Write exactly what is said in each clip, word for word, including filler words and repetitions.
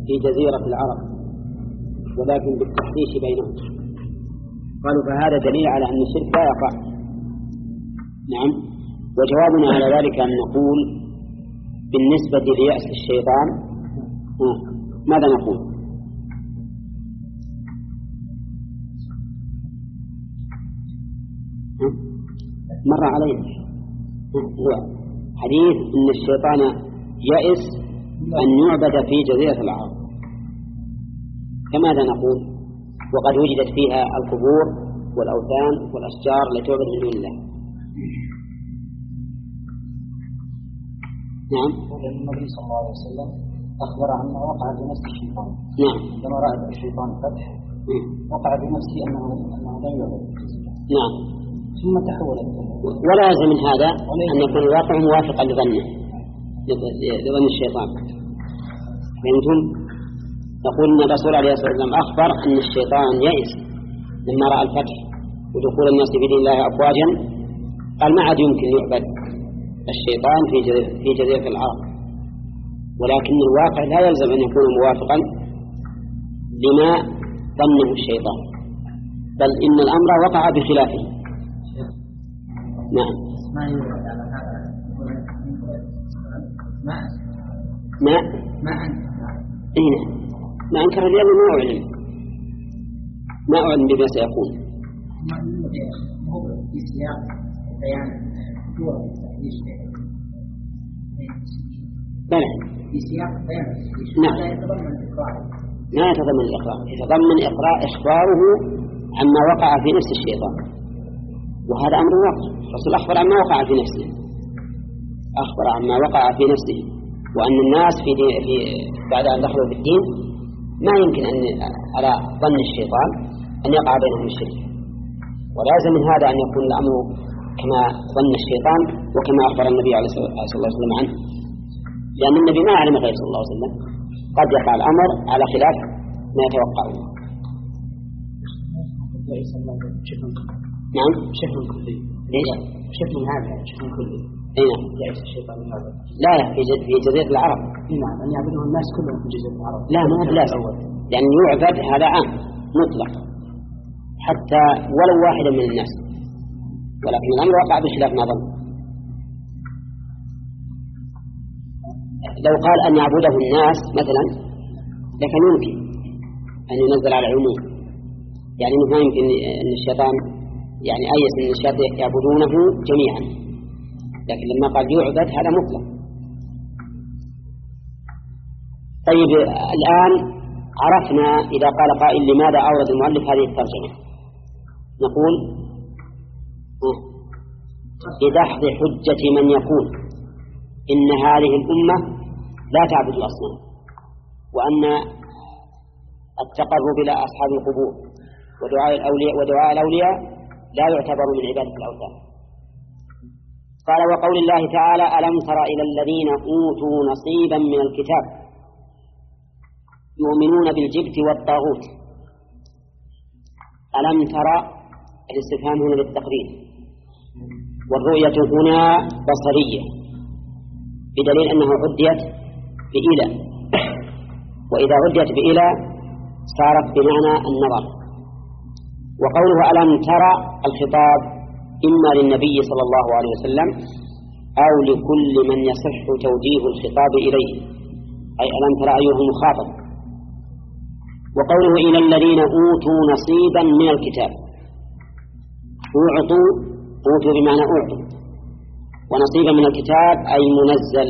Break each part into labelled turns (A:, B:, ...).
A: في جزيرة العرب ولكن بالتحريش بينهم. قالوا فهذا دليل على أن الشرك لا يقع. نعم. وجوابنا على ذلك أن نقول بالنسبة ليأس الشيطان ماذا نقول؟ مر علينا هو حديث أن الشيطان يأس أن يعبد في جزيرة العرب، فماذا نقول؟ وقد وجدت فيها القبور والأوثان والأشجار التي تعبد من دون الله. نعم.
B: النبي صلى الله عليه وسلم أخبر عما وقع في نفس الشيطان.
A: نعم.
B: لما رأى الشيطان فتح وقع في نفسه أنه أنه لا يعبد.
A: نعم.
B: ثم تحول.
A: ولا يلزم من هذا أن يكون الواقع موافقا لظنه لظن الشيطان. فهمتم؟ يقول أن الرسول عليه الصلاة والسلام أخبر أن الشيطان يئس لما رأى الفتح ودخول الناس في دين الله أفواجا، قال ما عاد يمكن يعبد الشيطان في جزيرة, في جزيرة العرب، ولكن الواقع لا يلزم أن يكون موافقا لما ظنه الشيطان، بل إن الأمر وقع بخلافه. نعم. ما
B: ما
A: إيه ما أنكر اليوم ما أعلم ما أعلم بما سيكون.
B: هو في سياق بيان دور التحديث.
A: بلى.
B: في سياق بيان.
A: نعم.
B: لا يتضمن الإقرار.
A: لا يتضمن الإقرار، يتضمن إقرار إخباره عما وقع في نفس الشيطان، وهذا أمر واقع. الرسول أخبر عما وقع في نفسه، أخبر عما وقع في نفسه، وأن الناس في, في بعد أن دخلوا في الدين ما يمكن أن على ظن الشيطان أن يقع بينهم الشرك، ولازم من هذا أن يكون الأمر كما ظن الشيطان وكما أخبر النبي عليه الصلاة والسلام عنه، لأن النبي ما علم غير صلى الله عليه وسلم، قد يقع الأمر على خلاف ما يتوقعه. نعم.
B: شكل كلي.
A: ليش؟
B: شكل هذا شكل كلي.
A: نعم.
B: يعيش الشيطان هذا.
A: لا في في جزيرة العرب.
B: نعم. أن يعبدون الناس كلهم في جزيرة العرب.
A: لا مو بلازم، يعني يعبد هذا عام مطلق حتى ولو واحدا من الناس، ولكن الأمر وقع بخلاف ما ظن. لو قال أن يعبده الناس مثلا لكن يمكن أن ينزل على العموم، يعني ما يمكن أن الشيطان يعني أيس أن الشيطان يعبدونه جميعا، لكن لما قال يعبد هذا مطلق. طيب الآن عرفنا إذا قال قائل لماذا أورد المؤلف هذه الترجمة، نقول بدحض حجة من يقول إن هذه الأمة لا تعبد الأصنام، وأن التقرب إلى أصحاب القبور ودعاء الأولياء ودعاء الأولياء لا يعتبر من عبادة الأوثان. قال وقول الله تعالى ألم تر إلى الذين أوتوا نصيبا من الكتاب يؤمنون بالجبت والطاغوت. ألم تر الاستفهام هنا للتقرير، والرؤية هنا بصرية بدليل أنها عديت بإلى، وإذا عديت بإلى صارت بمعنى النظر. وقوله ألم ترى الخطاب إما للنبي صلى الله عليه وسلم أو لكل من يصح توجيه الخطاب إليه، أي ألم ترى أيها المخاطب. وقوله إلى الذين أوتوا نصيبا من الكتاب، أوعطوا أوتوا بمعنى أوعطوا، ونصيبا من الكتاب أي منزل.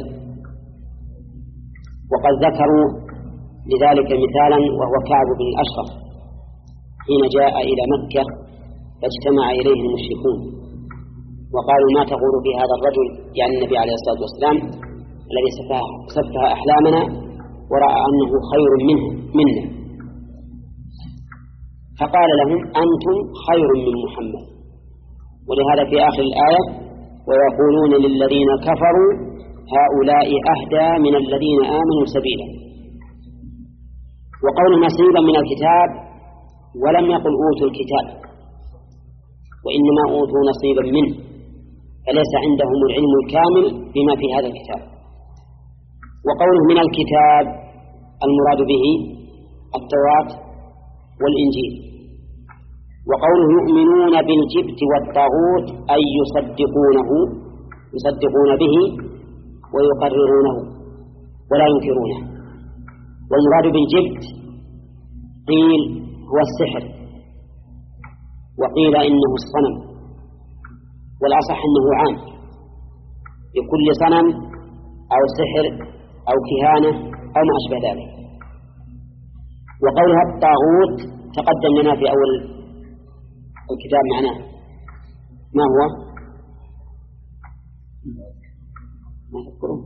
A: وقد ذكروا لذلك مثالا وهو كعب بن الأشرف حين جاء إلى مكة فاجتمع إليه المشركون وقالوا ما تقول في هذا الرجل، يعني النبي عليه الصلاة والسلام الذي سفه أحلامنا ورأى أنه خير منه منا، فقال لهم أنتم خير من محمد. ولهذا في آخر الآية ويقولون للذين كفروا هؤلاء أهدى من الذين آمنوا سبيلا. وقول نصيبا من الكتاب ولم يقل أوتوا الكتاب، وإنما أوتوا نصيبا منه، فليس عندهم العلم الكامل بما في هذا الكتاب. وقوله من الكتاب المراد به التوراة والإنجيل. وقوله يؤمنون بالجبت والطاغوت أي يصدقونه يصدقون به ويقررونه ولا ينكرونه. والمراد بالجبت قيل هو السحر، وقيل إنه الصنم، والأصح أنه عام بكل صنم أو سحر أو كهانة أو ما أشبه ذلك. وقولها الطاغوت تقدم لنا في أول الكتاب معناه ما هو؟ ما تذكرون؟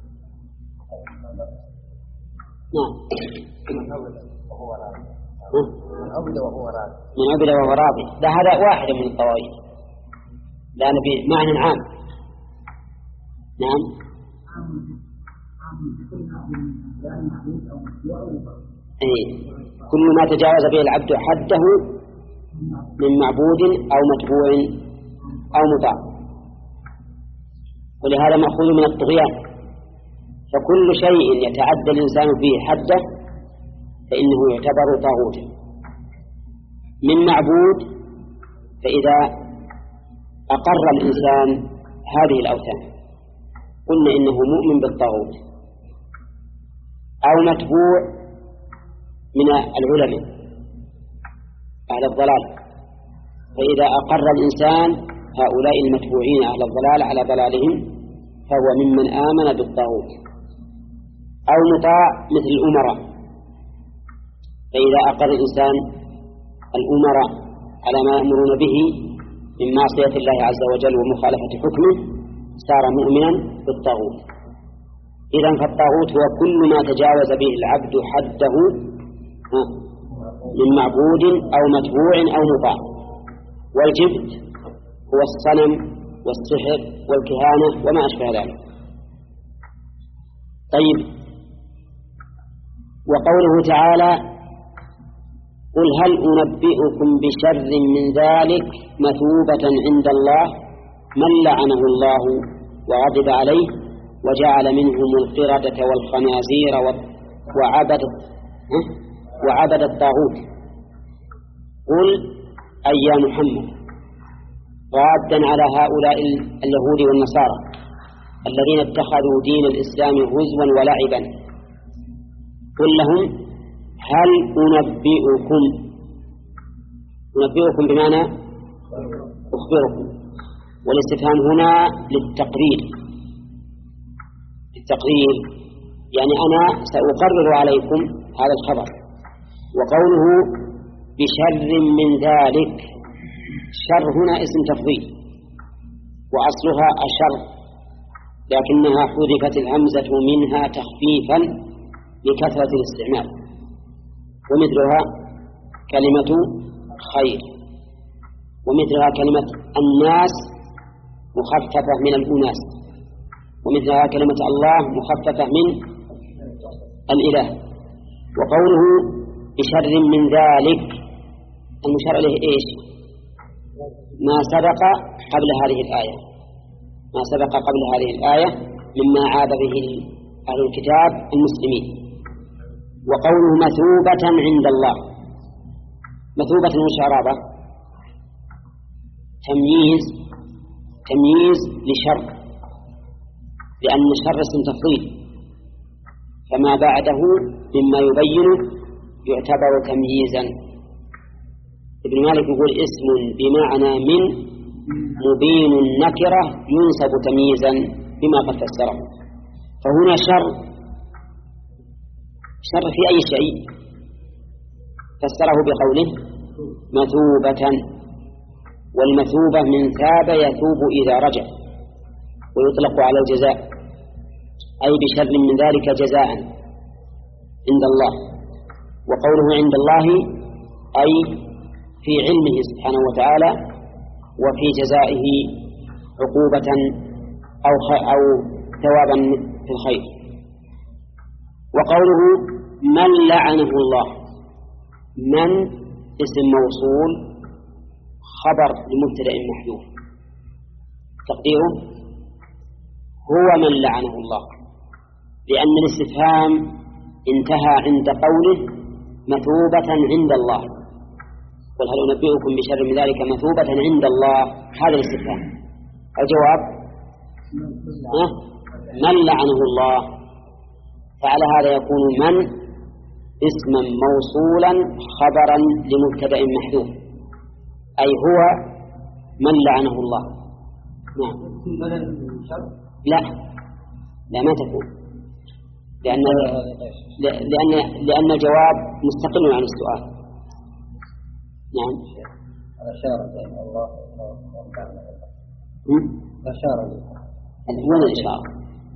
A: نعم من عبد وهو راضي. من عبد وهو راضي، ده هذا واحد من الطواغيت، لأن بمعنى عام. نعم إيه. كل ما تجاوز به العبد حده من معبود أو متبوع أو مطاع، ولهذا مأخوذ من الطغيان. فكل شيء يتعدى الإنسان فيه حده فإنه يعتبر طاغوتا. من معبود فإذا أقر الإنسان هذه الأوثان قلنا إنه مؤمن بالطاغوت. أو متبوع من العلماء أهل الضلال، فإذا أقر الإنسان هؤلاء المتبوعين أهل الضلال على ضلالهم فهو ممن آمن بالطاغوت. أو مطاع مثل الأمراء، فإذا أقر الإنسان الأمراء على ما يأمرون به من معصية الله عز وجل ومخالفة حكمه صار مؤمنا بالطاغوت. إذن فالطاغوت هو كل ما تجاوز به العبد حده من معبود أو متبوع أو مطاع. والجبت هو الصنم والسحر والكهانة وما أشبه ذلك. طيب، وقوله تعالى قل هل أنبئكم بشر من ذلك مثوبة عند الله من لعنه الله وغضب عليه وجعل منهم القردة والخنازير وعبد وعبد الطاغوت. قل أي يا محمد رادا على هؤلاء اليهود والنصارى الذين اتخذوا دين الإسلام هزوا ولعبا، قل لهم هل أنبئكم، أنبئكم بمعنى أخبركم، والاستفهام هنا للتقرير التقرير يعني أنا سأقرر عليكم هذا الخبر. وقوله بشر من ذلك، شر هنا اسم تفضيل وأصلها أشر، لكنها حذفت الهمزة منها تخفيفا لكثرة الاستعمال، ومثلها كلمة خير، ومثلها كلمة الناس مخففة من الأناس، ومثلها كلمة الله مخففة من الإله. وقوله بشر من ذلك المشار إليه إيش؟ ما سبق قبل هذه الآية، ما سبق قبل هذه الآية مما عاب به أهل الكتاب المسلمين. وقوله مثوبة عند الله، مثوبة وشرابة تمييز تمييز لشر، لأن الشر اسم تفضيل، فما بعده مما يبين يعتبر تمييزا. ابن مالك يقول اسم بمعنى من مبين النكرة ينسب تمييزا بما قد فسره. فهنا شر شر في أي شيء فسره بقوله مثوبة، والمثوبة من ثاب يثوب إذا رجع، ويطلق على الجزاء، أي بشر من ذلك جزاء عند الله. وقوله عند الله أي في علمه سبحانه وتعالى وفي جزائه عقوبة أو أو ثوابا في الخير. وقوله من لعنه الله، من اسم موصول خبر لمبتدأ محذوف، تقديره هو من لعنه الله، لأن الاستفهام انتهى عند قوله مثوبة عند الله. قل هل أنبئكم بشر من ذلك مثوبة عند الله، هذا الاستفهام. الجواب من لعنه الله. فعلى هذا يكون من اسما موصولا خبرا لمبتدأ محذوف، أي هو من لعنه الله. نعم. لا لا ما تكون، لأن لأن لأن الجواب مستقل عن السؤال. نعم.
B: الإشارة بين الله الإشارة
A: وين الإشارة؟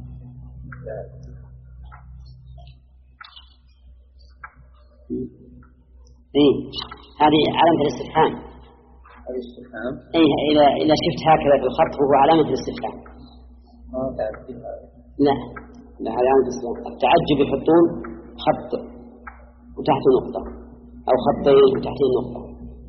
A: إيه هذه علامة الاستفهام.
B: الاستفهام.
A: إيه إذا إذا شفت هكذا في الخط هو علامة الاستفهام.
B: ما تعرف هذا.
A: لا لا علامة الاستفهام. التعجب يحطون خط وتحت نقطة أو خطين وتحت نقطة.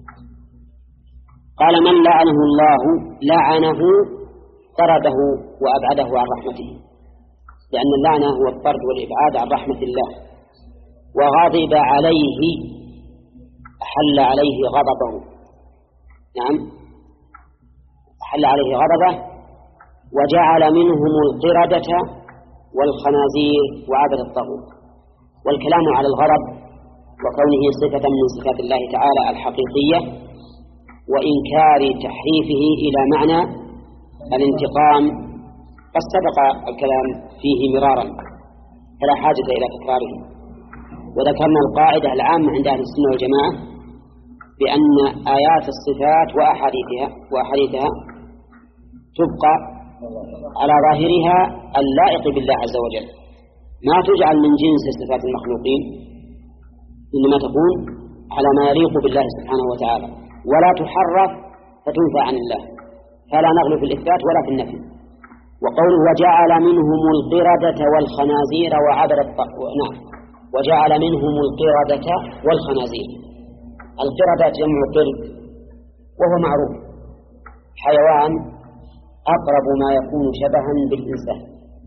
A: قال من لعنه الله لعنه طرده وأبعده عن رحمته، لأن اللعنة هو الطرد والإبعاد عن رحمة الله. وغضب عليه أحل عليه غضبه. نعم أحل عليه غضبه وجعل منهم القردة والخنازير وعبد الطاغوت. والكلام على الغضب وكونه صفة من صفات الله تعالى الحقيقية، وإنكار تحريفه إلى معنى الانتقام قد سبق الكلام فيه مرارا فلا حاجة إلى تكراره. وذكرنا القاعدة العامة عند أهل السنة والجماعة بأن آيات الصفات وأحاديثها وأحاديثها تبقى على ظاهرها اللائق بالله عز وجل، ما تجعل من جنس صفات المخلوقين، إنما تكون على ما يليق بالله سبحانه وتعالى، ولا تحرف فتنفى عن الله، فلا نغلو في الإثبات ولا في النفي. وقوله وجعل منهم القردة والخنازير وعبد الطاغوت. نعم وجعل منهم القردة والخنازير. القردة جمع قرد وهو معروف حيوان أقرب ما يكون شبها بالإنسان،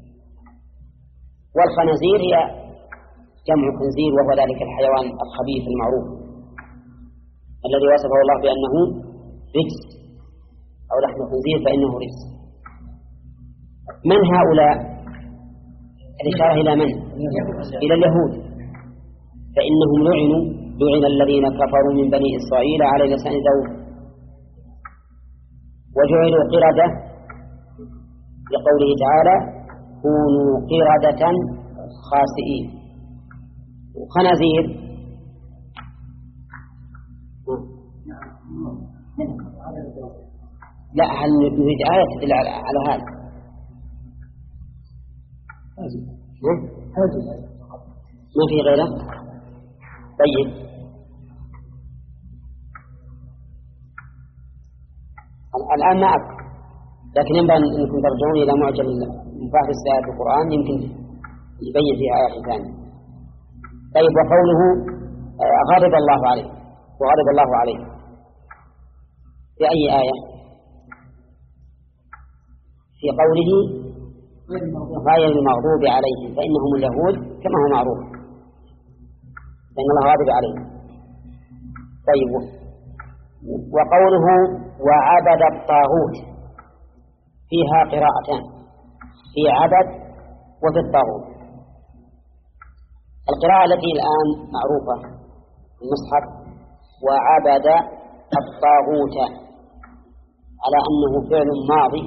A: والخنازير هي جمع خنزير وهو ذلك الحيوان الخبيث المعروف الذي وصفه الله بأنه رجس أو لحم خنزير فإنه رجس. من هؤلاء؟ الإشارة إلى من؟ إلى اليهود، فإنهم لعنوا لعن الذين كفروا من بني إسرائيل على لسان داود وجعلوا قردة لقوله تعالى كونوا قردة خاسئين. وخنازير لا، هل نريد آية تدل على هذا؟ ما في غيره؟ طيب الآن ما أذكر، لكن ينبغي أنكم ترجعون إلى معجم مفاهيم آيات القرآن يمكن يبين فيها آيات ثانية. طيب وقوله غضب الله عليه وغضب الله عليه في أي آية؟ في قوله غير المغضوب عليهم فإنهم اليهود كما هو معروف فإن الله غاضب عليهم. طيب وقوله وعبد الطاغوت فيها قراءتان، في عبد وفي الطاغوت. القراءة التي الآن معروفة في المصحف وعبد الطاغوت على أنه فعل ماضي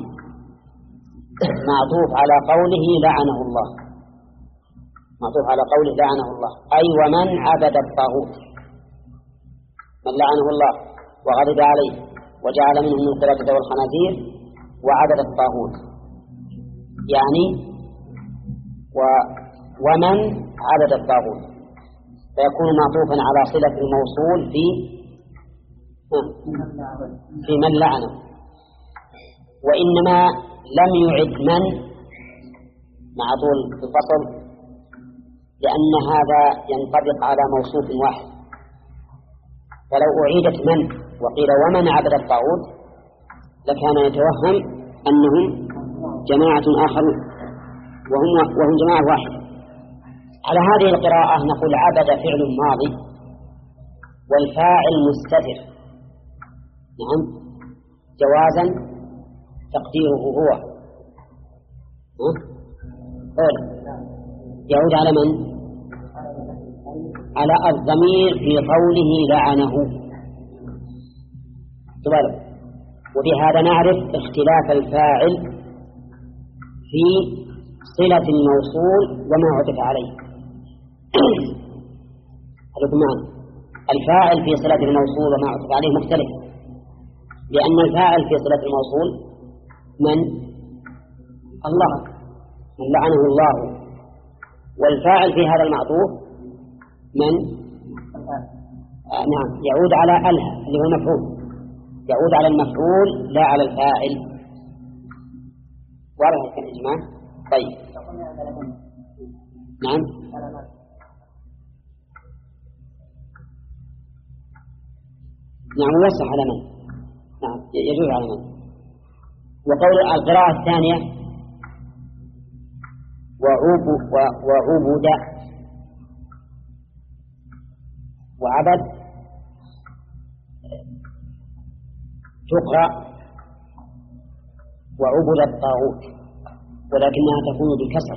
A: معطوف على قوله لعنه الله، معطوف على قوله لعنه الله، أي ومن عبد الطاغوت من لعنه الله وغضب عليه وجعل منهم القردة والخنازير وعبد الطاغوت، يعني و ومن عبد الطاغوت، فيكون معطوفا على صلة الموصول في في من لعنه. وإنما لم يعد من مع طول الفصل لأن هذا ينطبق على موصوف واحد، فلو أعيدت من وقيل ومن عبد الطاغوت لكان يتوهم أنهم جماعة آخرون وهم وهم جماعة واحدة. على هذه القراءة نقول عبد فعل ماضي والفاعل مستتر، نعم، جوازا تقديره هو قول يعود على من؟ على الضمير في قوله لعنه. وبهذا نعرف اختلاف الفاعل في صلة الموصول وما عطف عليه. هذا معنا الفاعل في صلة الموصول وما عطف عليه مختلف، لأن الفاعل في صلة الموصول من؟ الله، من لعنه الله، والفاعل في هذا المعطوف من؟ آه نعم، يعود على أله اللي هو المفعول، يعود على المفعول لا على الفاعل. واضح الإجماع؟ طيب نعم نعم يصح على من؟ نعم يجوز على من؟ وقول القراءة الثانية وعبد وعبد وعبد تقرأ وعبد الطاغوت، ولكنها تكون بالكسر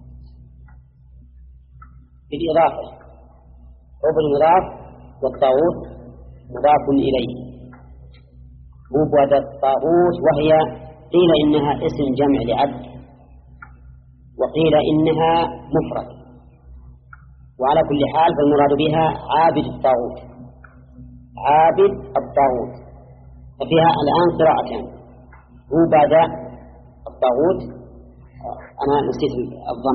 A: بالإضافة، عبد مضاف والطاغوت مضاف إليه. عبد الطاغوت، وهي قيل إنها اسم جمع لعبد وقيل إنها مفرد، وعلى كل حال فالمراد بها عابد الطاغوت، عابد الطاغوت. ففيها الآن قراءتان، عبد الطاغوت، أنا نسيت الضم،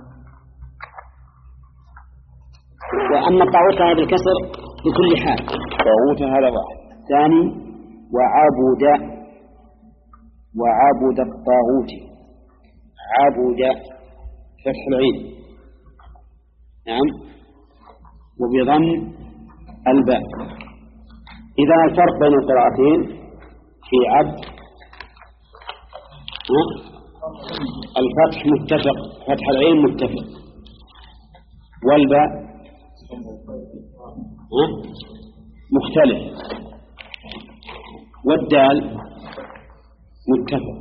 A: وأما الطاغوت فهي بالكسر بكل حال.
C: طاغوت هذا واحد. ثاني وعبد وعبد الطاغوت، عبد فتح العين، نعم، وبضم الباء. إذا الفرق بين القراءتين في عبد الفتح متفق، فتح العين متفق، والباء مختلف، والدال متفق.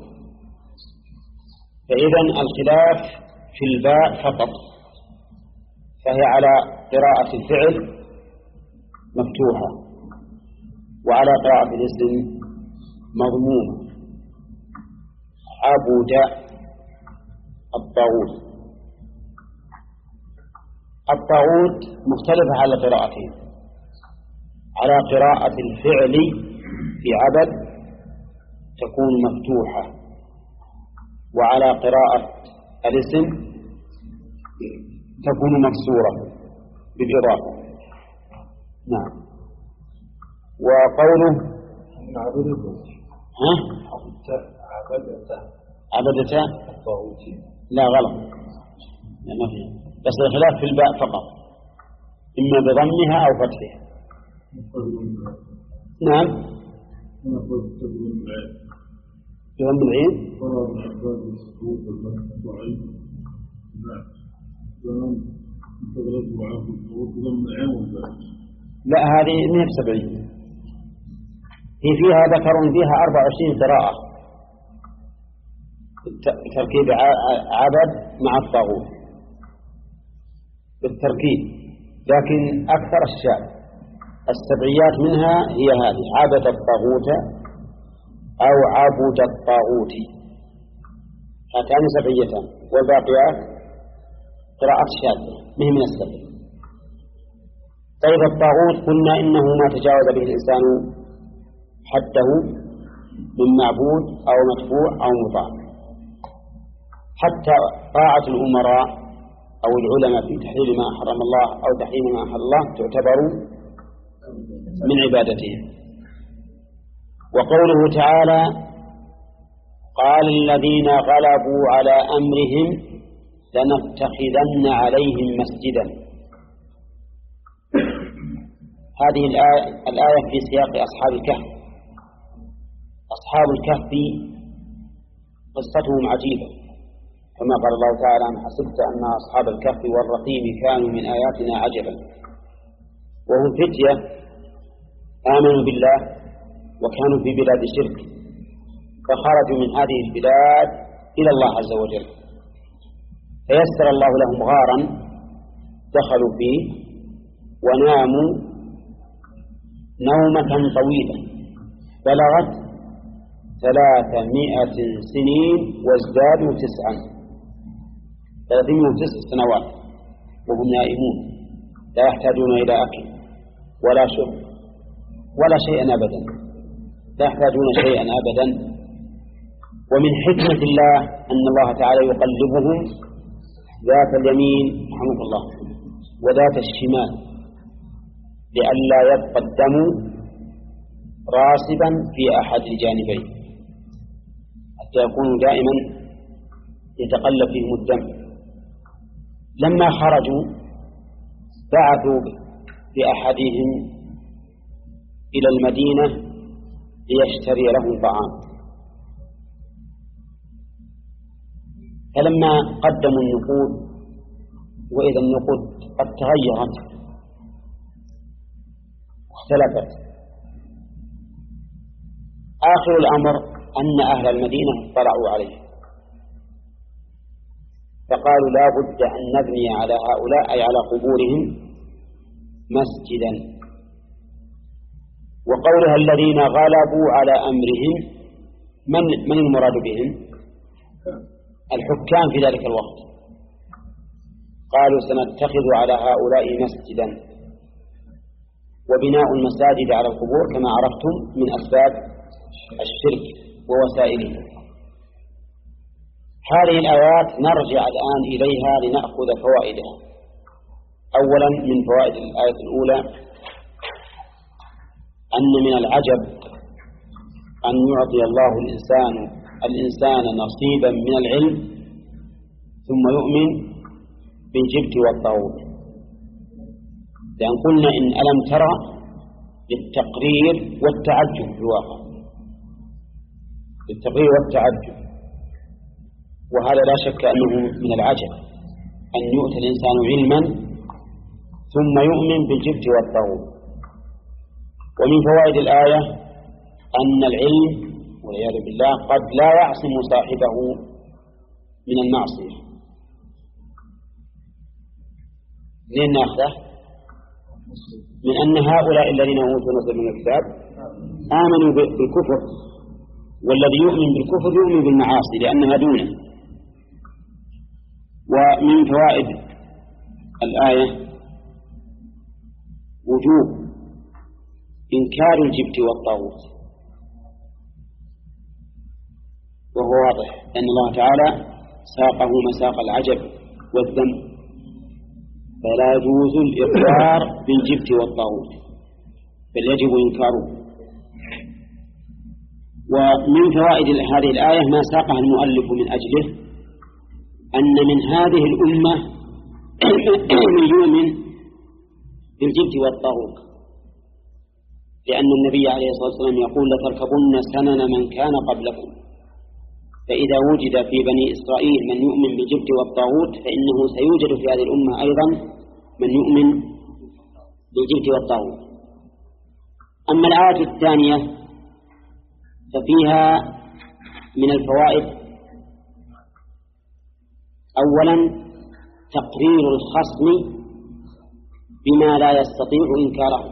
C: فإذا الخلاف في الباء فقط، فهي على قراءة الفعل مفتوحة وعلى قراءة الاسم مضمومة. عبد الطاغوت، الطاغوت مختلفة على قراءتين، على قراءة الفعل في عبد تكون مفتوحة، وعلى قراءة الاسم تكون مكسورة بالإضافة. نعم. وقوله ها عبدت الطاغوت، لا غلط، لا ما فيه، بس الخلاف في الباء فقط، إما بضمها أو فتحها. نعم بضم العين. لا هذه مئة وسبعين، هي فيها ذكر فيها أربع وعشرين قراءة تركيب عبد مع الطاغوت بالتركيب، لكن أكثر الشعب السبعيات منها هي هذه عبد الطاغوت أو عبد الطاغوت، هاتان سبعيتان، والباقيات قراءة شاذة مهم من السبع. طيب الطاغوت قلنا إنه ما تجاوز به الإنسان حده من معبود أو مدفوع أو مطاع، حتى طاعة الأمراء أو العلماء في تحليل ما حرم الله أو تحريم ما أحل الله تعتبر من عبادتهم. وقوله تعالى قال الذين غلبوا على أمرهم لنتخذن عليهم مسجدا، هذه الآية, الآية في سياق أصحاب الكهف. أصحاب الكهف قصتهم عجيبة، كما قال الله تعالى: أم حسبت أن أصحاب الكهف والرقيم كانوا من آياتنا عجبا. وهم فتية آمنوا بالله وكانوا في بلاد الشرك، فخرجوا من هذه البلاد إلى الله عز وجل، فيسر الله لهم غارا دخلوا فيه وناموا نومة طويلة بلغت ثلاثمائة سنين وازدادوا تسعا، ثلاثمائة وتسع سنوات وهم نائمون لا يحتاجون إلى أكل ولا شرب ولا شيئا أبدا، لا يحتاجون شيئا أبدا. ومن حكمة الله أن الله تعالى يقلبهم ذات اليمين رحمه الله وذات الشمال لئلا يبقى الدم راسبا في أحد الجانبين، حتى يكونوا دائما يتقلب فيهم الدم. لما خرجوا بعثوا بأحدهم إلى المدينة ليشتري لهم طعام، فلما قدموا النقود وإذا النقود قد تغيرت واختلفت، آخر الأمر أن أهل المدينة اطلعوا عليه فقالوا: لا بد أن نبني على هؤلاء أي على قبورهم مسجدا. وقولها الذين غلبوا على أمرهم، من, من المراد بهم؟ الحكام في ذلك الوقت. قالوا: سنتخذ على هؤلاء مسجدا. وبناء المساجد على القبور كما عرفتم من أسباب الشرك ووسائله. هذه الآيات نرجع الآن إليها لنأخذ فوائدها. أولا من فوائد الآية الأولى أن من العجب أن يعطي الله الإنسان الإنسان نصيبا من العلم ثم يؤمن بالجبت والطاغوت، لأن قلنا إن ألم ترى للتقرير والتعجب في الواقع، للتقرير والتعجب، وهذا لا شك أنه من العجب أن يؤتى الإنسان علما ثم يؤمن بالجبت والطاغوت. ومن فوائد الآية أن العلم والعياذ بالله قد لا يعصم صاحبه من المعصية. منين نأخذه؟ من أن هؤلاء الذين أوتوا نصيبا من الكتاب آمنوا بالكفر، والذي يؤمن بالكفر يؤمن بالمعاصي لأنها دونه. ومن فوائد الآية وجوب إنكار الجبت والطاغوت، وهو واضح أن الله تعالى ساقه مساق العجب والذنب، فلا يجوز الإقرار بالجبت والطاغوت بل يجب إنكاره. ومن فوائد هذه الآية ما ساقها المؤلف من أجله أن من هذه الأمة من يؤمن بالجبت والطاغوت، لأن النبي عليه الصلاة والسلام يقول: لتركبن سنن من كان قبلكم. فإذا وجد في بني إسرائيل من يؤمن بالجبت والطاغوت فإنه سيوجد في هذه الأمة أيضا من يؤمن بالجبت والطاغوت. أما الآية الثانية ففيها من الفوائد أولا تقرير الخصم بما لا يستطيع إنكاره،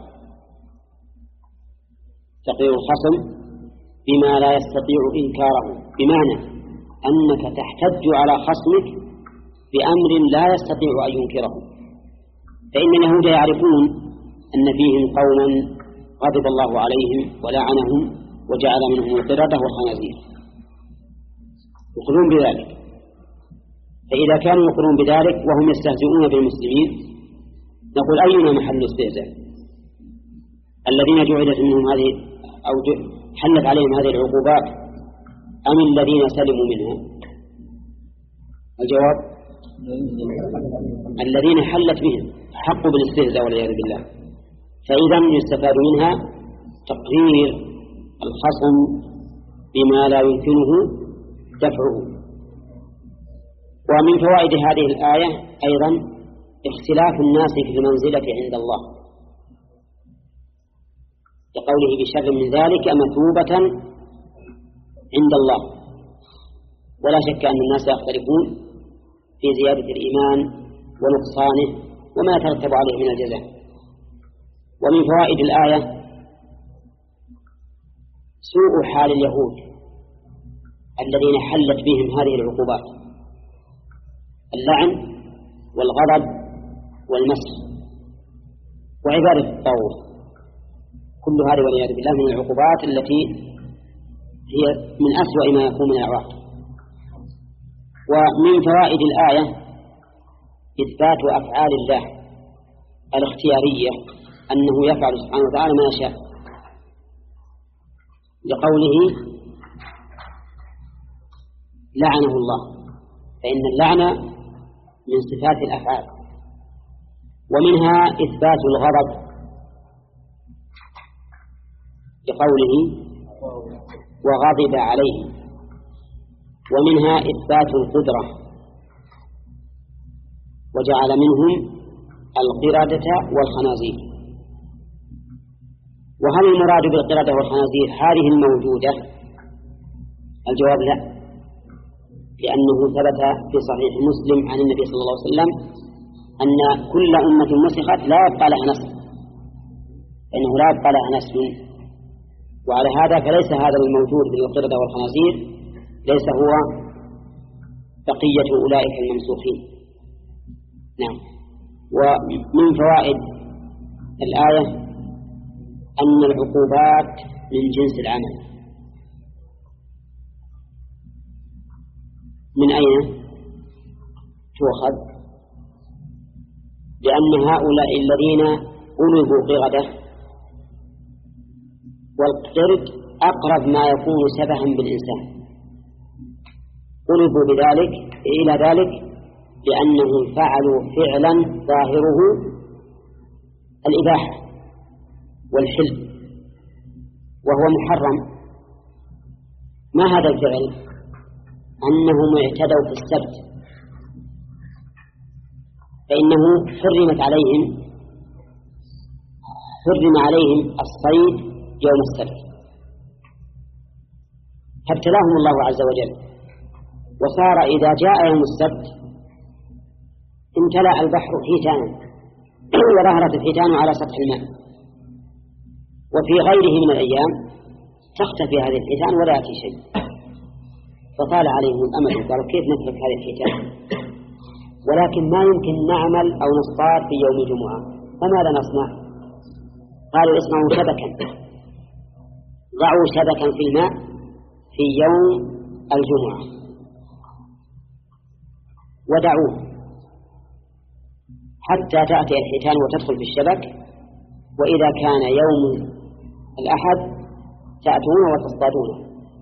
C: تقرير الخصم بما لا يستطيع إنكاره، بمعنى أنك تحتج على خصمك بأمر لا يستطيع أن ينكره. فإن اليهود يعرفون أن فيهم قوما غضب الله عليهم ولعنهم وجعل منهم القردة والخنازير، يقولون بذلك. فإذا كانوا يقولون بذلك وهم يستهزئون بالمسلمين نقول: أينا محل استهزاء؟ الذين جعلت منهم هذه أو حلت عليهم هذه العقوبات أم الذين سلموا منها؟ الجواب: الذين حلت بهم حق بالاستهزاء والعياذ بالله. فإذا يستفاد منها تقرير الخصم بما لا يمكنه دفعه.
A: ومن فوائد هذه الآية أيضا اختلاف الناس في المنزلة عند الله، لقوله بشر من ذلك مثوبة عند الله. ولا شك أن الناس يختلفون في زيادة الإيمان ونقصانه وما يترتب عليه من الجزاء. ومن فوائد الآية سوء حال اليهود الذين حلت بهم هذه العقوبات، اللعن والغضب والمسخ وعبادة الطاغوت، كل هذه والعياذ بالله من العقوبات التي هي من أسوأ ما يكون من العواقب. ومن فوائد الآية إثبات أفعال الله الاختيارية، أنه يفعل سبحانه وتعالى ما يشاء، لقوله لعنه الله، فإن اللعنة من صفات الأفعال. ومنها إثبات الغضب لقوله وغضب عليه. ومنها إثبات القدرة، وجعل منهم القردة والخنازير. وهل المراد بالقردة والخنازير هذه الموجودة؟ الجواب لا، لأنه ثبت في صحيح مسلم عن النبي صلى الله عليه وسلم أن كل أمة مسخت لا يبقى لها نسل، فإنه لا يبقى لها نسل. وعلى هذا فليس هذا الموجود بالقردة والخنازير ليس هو بقية أولئك الممسوخين. نعم. ومن فوائد الآية أن العقوبات من جنس العمل. من أين تؤخذ؟ لأن هؤلاء الذين قلبوا قردة، والقرد أقرب ما يكون شبها بالإنسان، قلبوا بذلك إلى ذلك لأنهم فعلوا فعلا ظاهره الإباحة والحل وهو محرم. ما هذا الفعل؟ أنهم اعتدوا في السبت، فإنه حرمت عليهم حرم عليهم الصيد يوم السبت، فابتلاهم الله عز وجل، وصار إذا جاء يوم السبت امتلأ البحر حيتانا وظهرت الحيتان على سطح الماء، وفي غيره من الأيام تختفي هذه الحيتان ولا يأتي شيء، فطال عليهم الأمل وقالوا كيف نترك هذه الحيتان؟ ولكن ما يمكن نعمل أو نصطاد في يوم الجمعة، فماذا نصنع؟ قالوا اصنعوا شبكا، ضعوا شبكا في الماء في يوم الجمعة ودعوه حتى تأتي الحيتان وتدخل في الشبك، وإذا كان يوم الأحد تأتون وتصطادون،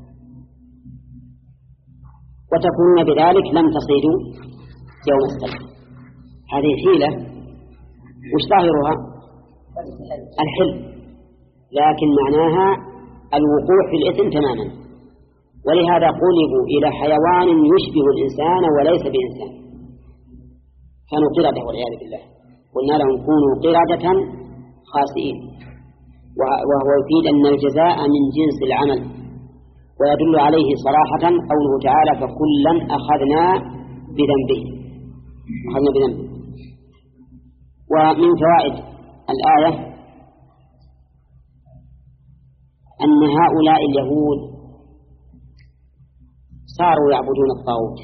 A: وتكونون بذلك لم تصيدوا يوم السبت. هذه حيلة، وش ظاهرها؟ الحل، لكن معناها الوقوع في الإثم تماما. ولهذا قلبوا إلى حيوان يشبه الإنسان وليس بإنسان، كانوا قردة والعياذ بالله. قلنا لهم كونوا قردة خاسئين، وهو يفيد أن الجزاء من جنس العمل، ويدل عليه صراحة قوله تعالى فكلا أخذنا بذنبه أخذنا بذنبه. ومن فوائد الآية أن هؤلاء اليهود صاروا يعبدون الطاغوت،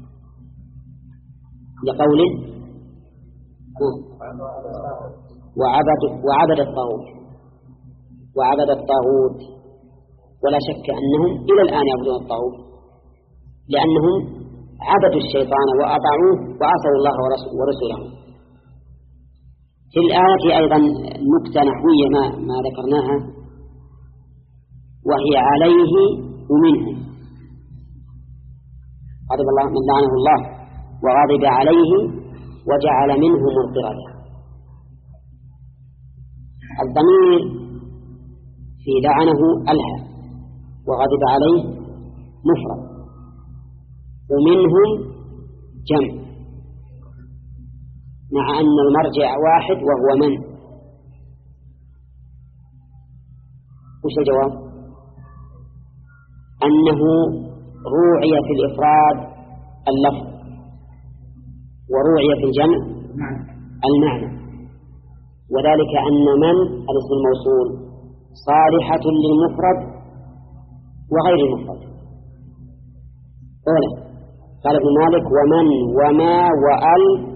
A: لقوله وعبد وعبد الطاغوت وعبد الطاغوت ولا شك أنهم إلى الآن يعبدون الطاغوت، لأنهم عبدوا الشيطان وأطاعوه وعصوا الله ورسوله. في الآية أيضا نكتة نحوية ما, ما ذكرناها، وهي عليه ومنهم. غضب الله من لعنه الله وغضب عليه وجعل منهم القردة. الضمير في لعنه ألهى، وغضب عليه مفرد، ومنهم جمع مع أن المرجع واحد وهو من؟ وش الجواب؟ أنه روعي في الإفراد اللفظ وروعي في الجمع المعنى، وذلك أن من الاسم الموصول صالحة للمفرد وغير المفرد. أولا قال ابن مالك ومن وما وأل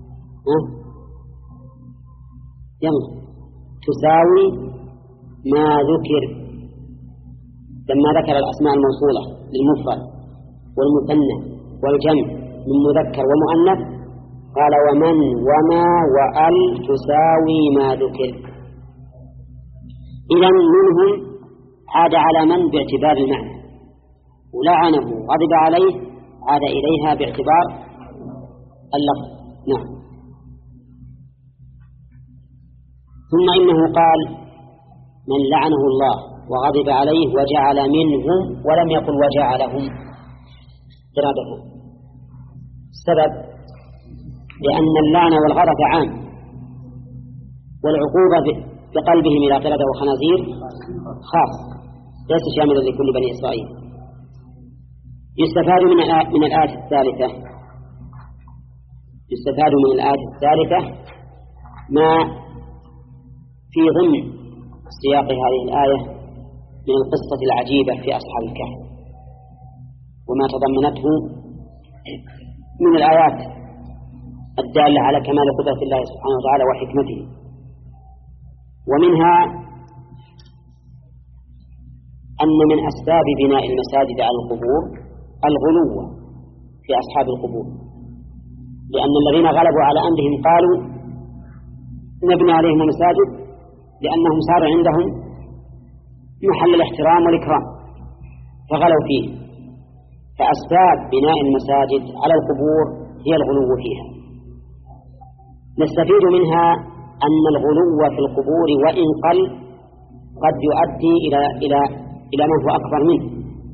A: يلا تساوي ما ذكر، لما ذكر الأسماء الموصولة للمفرد والمثنى والجمع من مذكر ومؤنث قال ومن وما وأل تساوي ما ذكر. إذن منهم عاد على من باعتبار المعنى، ولعنه غضب عليه عاد إليها باعتبار اللفظ. نعم. ثم إنه قال من لعنه الله وغضب عليه وجعل منهم ولم يقل وجعلهم إرادته. السبب لأن اللعن والغضب عام، والعقوبة بقلبهم إلى قردة وخنازير خاص ليس شاملا لكل بني إسرائيل. يستفاد من من الآية الثالثة يستفاد من الآية الثالثة ما في ضمن سياق هذه الآية من القصة العجيبة في أصحاب الكهف وما تضمنته من الآيات الدالة على كمال قدرة الله سبحانه وتعالى وحكمته. ومنها أن من أسباب بناء المساجد على القبور الغلو في أصحاب القبور، لأن الذين غلبوا على أمرهم قالوا نبني عليهم المساجد لأنهم صار عندهم محل الاحترام والإكرام فغلوا فيه. فأسباب بناء المساجد على القبور هي الغلو فيها. نستفيد منها أن الغلو في القبور وإن قل قد يؤدي إلى إلى إلى من هو أكبر منه.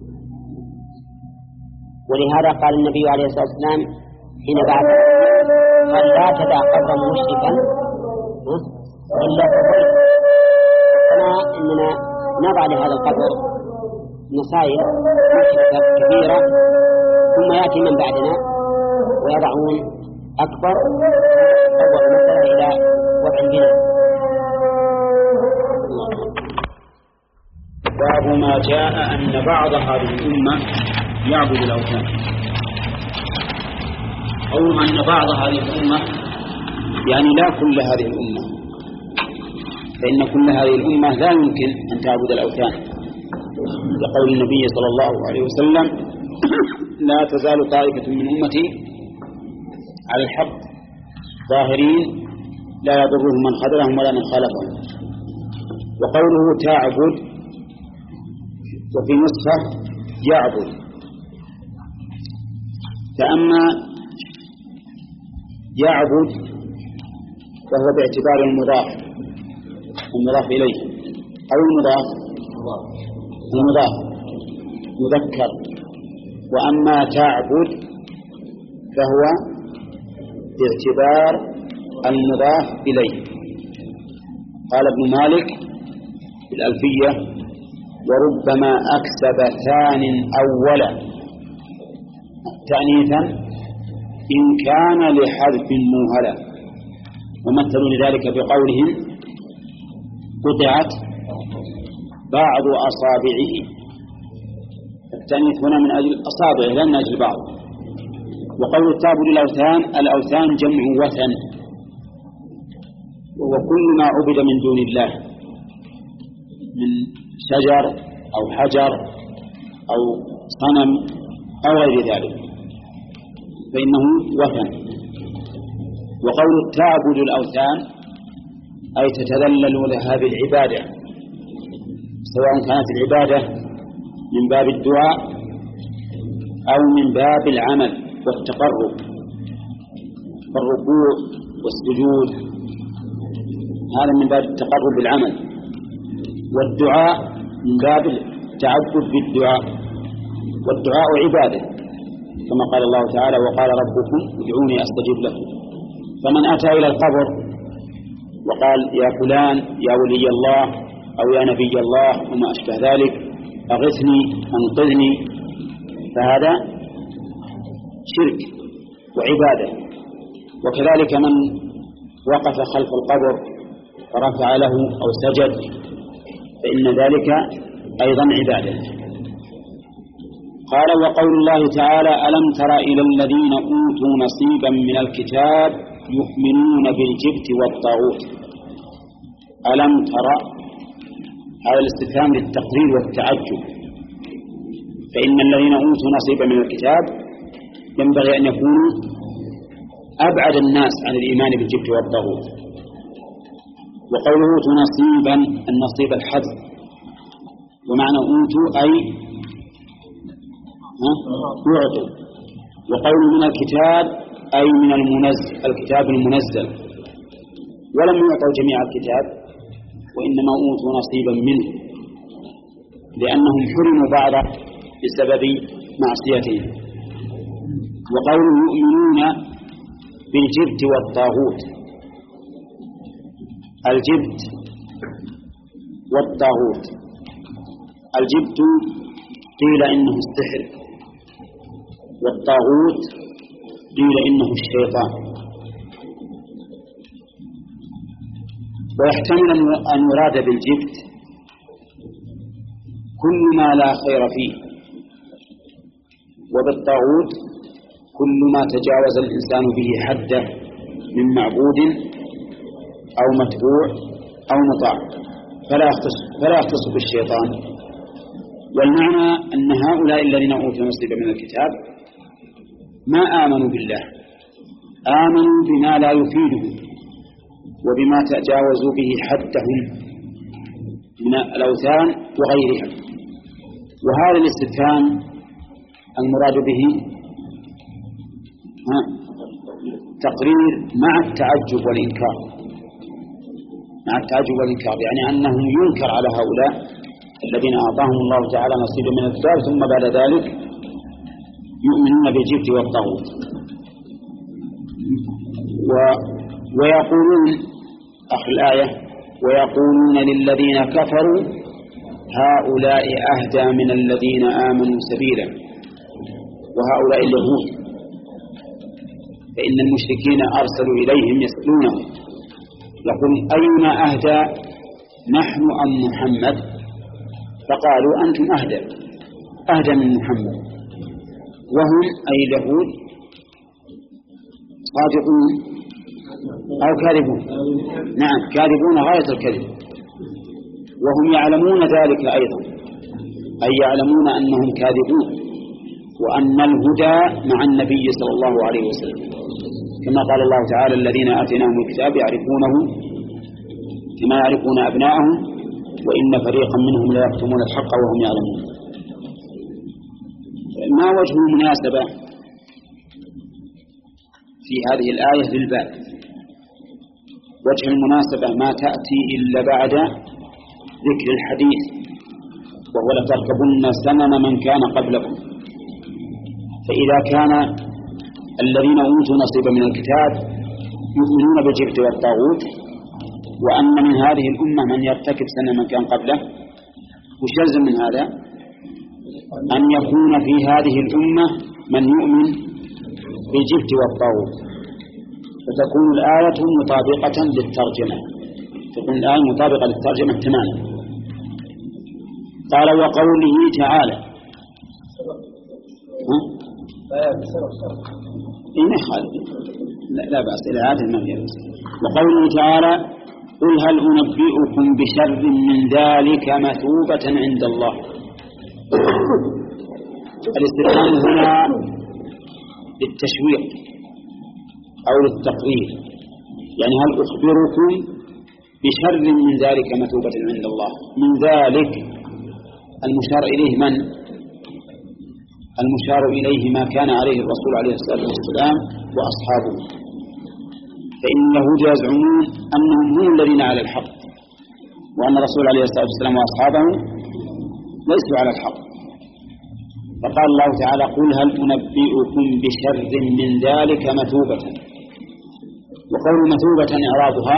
A: ولهذا قال النبي عليه الصلاة والسلام حين بعث قال لا تدع قبرا مشرفا إلا تقول كما إننا نضع لهذا القبر نصائر مشرفة كبيرة ثم يأتي من بعدنا ويضعون أكبر أول مثلا إلى وضع البناء.
C: باب ما جاء أن بعض هذه الأمة يعبد الأوثان. أو أن بعض هذه الأمة يعني لا كل هذه الأمة، فإن كل هذه الأمة لا يمكن أن تعبد الأوثان، لقول النبي صلى الله عليه وسلم لا تزال طائفة من أمتي على الحق ظاهرين لا يضرهم من خذلهم ولا من خالفهم. وقوله تعبد وفي نسخة يعبد، فأما يعبد فهو باعتبار المضاف المضاف إليه أو المضاف المضاف مذكر، وأما تعبد فهو باعتبار المضاف إليه. قال ابن مالك في الألفية وربما أكسب ثان أولا تأنيثا إن كان لحذف موهلا، ومثلوا لذلك بقولهم قطعت بعض أصابعه. التأنيث هنا من أجل أصابعه لا من أجل بعض. وقول تعبد الأوثان الأوثان جمع وثن، وهو كل ما عبد من دون الله من شجر أو حجر أو صنم أو غير ذلك فإنه وثن. وقول تعبد الأوثان أي تتذلل لها بالعبادة، سواء كانت العبادة من باب الدعاء أو من باب العمل والتقرب فالركوع والسجود هذا من باب التقرب بالعمل، والدعاء من باب التعبد بالدعاء، والدعاء عبادة كما قال الله تعالى وقال ربكم ادعوني أستجب لكم. فمن أتى إلى القبر وقال يا فلان يا ولي الله أو يا نبي الله وما أشبه ذلك أغثني أنقذني فهذا شرك وعبادة. وكذلك من وقف خلف القبر ورفع له أو سجد فإن ذلك أيضا عبادة. قال وقول الله تعالى ألم تر إلى الذين أوتوا نصيبا من الكتاب يؤمنون بالجبت والطاغوت. ألم تر هذا الاستفهام للتقرير والتعجب، فإن الذين أوتوا نصيبا من الكتاب ينبغي أن يكونوا أبعد الناس عن الإيمان بالجبت والطاغوت. وقوله أوتوا نصيبا النصيب الحظ، ومعنى أوتوا أي يعطوا. وقوله من الكتاب أي من المنزل الكتاب المنزل، ولم يعطوا جميع الكتاب وإنما أوتوا نصيبا منه لأنهم حرموا بعضه بسبب معصيتهم. وقوله يؤمنون بالجبت والطاغوت، الجبت والطاغوت. الجبت قيل إنه السحر، والطاغوت قيل إنه الشيطان. ويحتمل أن يراد بالجبت كل ما لا خير فيه، وبالطاغوت كل ما تجاوز الإنسان به حده من معبود أو متبوع أو مطاع، فلا يختص فلا يختص بالشيطان. والمعنى أن هؤلاء الذين أوتوا نصيبا من الكتاب ما آمنوا بالله، آمنوا بما لا يفيدهم وبما تجاوزوا به حدهم من الأوثان وغيرها. وهذا الاستفهام المراد به تقرير مع التعجب والإنكار، مع التعجب والإنكار، يعني أنه ينكر على هؤلاء الذين أعطاهم الله تعالى نصيبا من الكتاب ثم بعد ذلك يؤمنون بالجبت والطاغوت. و... ويقولون أخ الآية ويقولون للذين كفروا هؤلاء أهدى من الذين آمنوا سبيلا، وهؤلاء اليهود، فإن المشركين أرسلوا إليهم يسألونهم يقول أينا أهدى نحن أم محمد؟ فقالوا أنتم أهدى أهدى من محمد. وهم أي اليهود صادقون أو كاذبون؟ نعم كاذبون غاية الكذب، وهم يعلمون ذلك أيضا، أي يعلمون أنهم كاذبون وأن الهدى مع النبي صلى الله عليه وسلم، كما قال الله تعالى الذين آتيناهم الكتاب يعرفونه كما يعرفون أبناءهم وإن فريقا منهم لا يكتمون الحق وهم يعلمون. ما وجه المناسبة في هذه الآية للباب؟ وجه المناسبة ما تأتي إلا بعد ذكر الحديث وهو لتركبن سنن من كان قبلكم. فإذا كان الذين أوتوا نصيبا من الكتاب يؤمنون بالجبت والطاغوت، وأن من هذه الأمة من يرتكب سنن من كان قبله، وش يلزم من هذا؟ أن يكون في هذه الأمة من يؤمن بالجبت والطاغوت، فتكون الآية مطابقة للترجمة، تكون الآية مطابقة للترجمة تماما. قال وقوله تعالى إن خالد لا, لا بأس إلى هذا المبيت. وقوله تعالى قل هل أنبئكم بشر من ذلك مثوبة عند الله. الاستفهام هنا للتشويق أو للتقرير، يعني هل أخبركم بشر من ذلك مثوبة عند الله. من ذلك المشار إليه من؟ المشار إليه ما كان عليه الرسول عليه الصلاة والسلام وأصحابه، فإن اليهود يزعمون أنهم هم الذين على الحق، وأن الرسول عليه الصلاة والسلام وأصحابه ليسوا على الحق. فقال الله تعالى قل هل أنبئكم بشر من ذلك مثوبة. وقول مثوبة إعرابها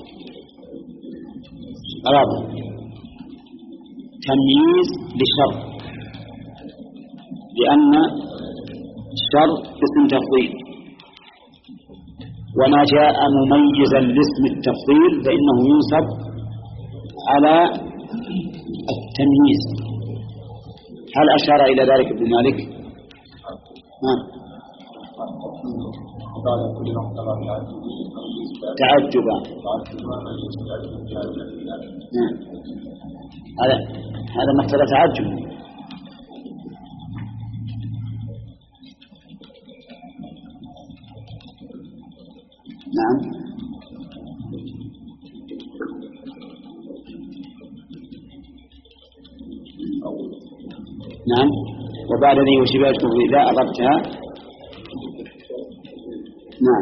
C: إعرابها تمييز لشر، لأن الشر اسم تفضيل، وما جاء مميزا لاسم التفضيل فإنه ينصب على التمييز. هل أشار إلى ذلك ابن مالك؟ تعجبا. هذا هذا مقتضى تعجب. نعم. نعم. وبعد ذي وشبهته إذا أضبتها. نعم.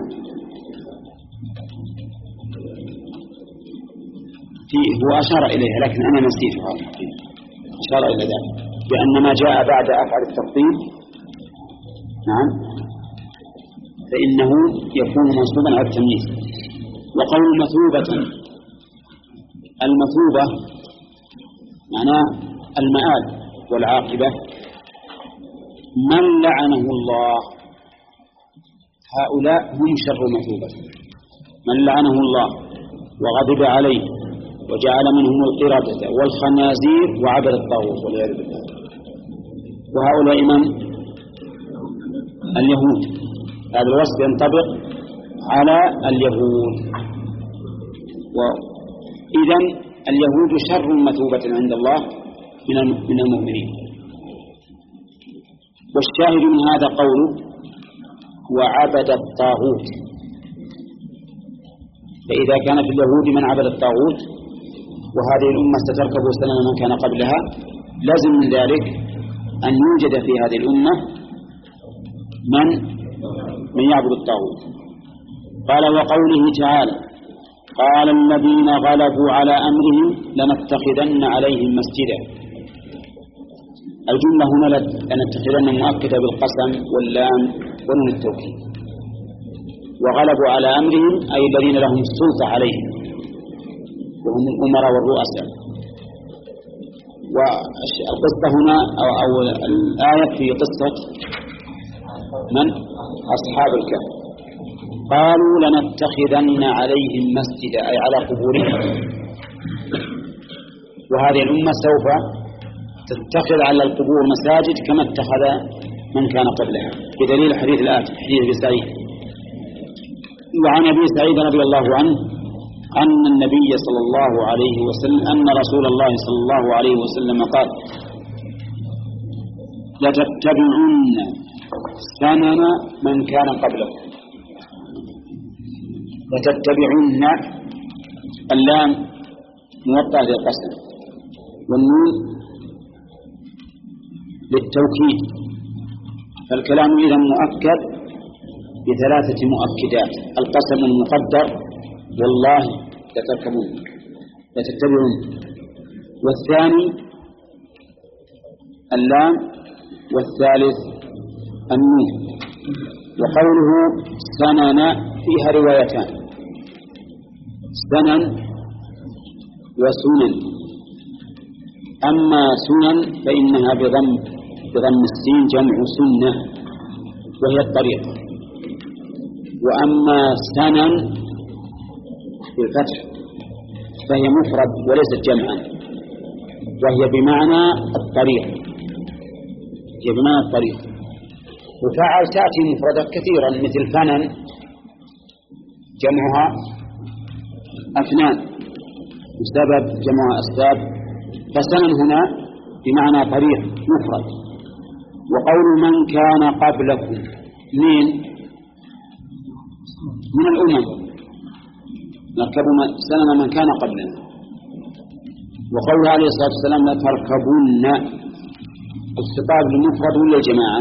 C: في هو أشار إليها لكن أنا نسيتها. أشار إلى ذلك بأن ما جاء بعد أفعل التفضيل نعم فإنه يكون منصوبا على التمييز. وقول مثوبة، المثوبة معناه المآل والعاقبة. من لعنه الله، هؤلاء هم شر مثوبة. من لعنه الله وغضب عليه وجعل منهم القردة والخنازير وعبد الطاغوت والعياذ بالله. وهؤلاء من؟ اليهود. هذا الوصف ينطبق على اليهود. وإذن اليهود شر مثوبة عند الله من المؤمنين. والشاهد من هذا قوله وعبد الطاغوت. فإذا كان في اليهود من عبد الطاغوت وهذه الأمة ستركب سنن من كان قبلها، لازم من ذلك أن يوجد في هذه الأمة من من يعبد الطاغوت. قال وقوله تعالى قال الذين غلبوا على أمرهم لنتخذن عليهم مسجدا. الجملة هنا لنتخذن مؤكدة بالقسم واللام ونون التوكيد. وغلبوا على أمرهم أي الذين لهم السلطة عليهم وهم الأمراء والرؤساء. والقصة هنا أو, أو الآية في قصة من؟ أصحاب الكهف. قالوا لنتخذن عليهم مسجدا أي على قبورهم. وهذه الأمة سوف تتخذ على القبور مساجد كما اتخذ من كان قبلها، بدليل حديث الآتي حديث أبي سعيد. وعن أبي سعيد رضي الله عنه أن النبي صلى الله عليه وسلم أن رسول الله صلى الله عليه وسلم قال لتتبعن سنن من كان قبلكم. لتتبعن اللام موطأ للقسم والنون للتوكيد. فالكلام إذا مؤكد بثلاثة مؤكدات: القسم المقدر والله لتركبون لتتبعون، والثاني اللام، والثالث النون. وقوله سنن فيها روايتان: سنن وسنن. أما سنن فإنها بضم بضم السين جمع سنة وهي الطريق، وأما سنن بالفتح فهي مفرد وليست جمعا، وهي بمعنى الطريق، هي بمعنى الطريق. وفعل تأتي مفردة كثيرا مثل فنن جمعها أفنان بسبب جمعها أسباب، فسنن هنا بمعنى طريق مفرد. وقول من كان قبلكم من من الأمم نركب سنن من كان قبلنا. وقول عليه الصلاة والسلام لا تركبون، الخطاب للمفرد ولا الجماعة؟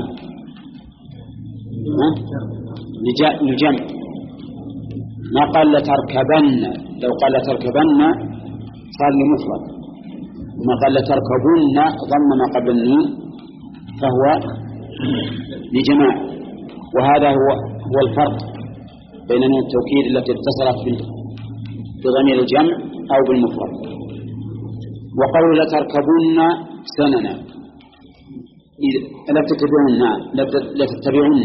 C: للجمع. ما قال لتركبن، لو قال لتركبن صار لمفرد، وما قال لتركبون ضم ما قبل النون فهو لجماعة. وهذا هو هو الفرق بين نون التوكيد التي اتصلت بضمير الجمع أو بالمفرد. وقول لتركبن سننا لا تتبعون لا تتبعون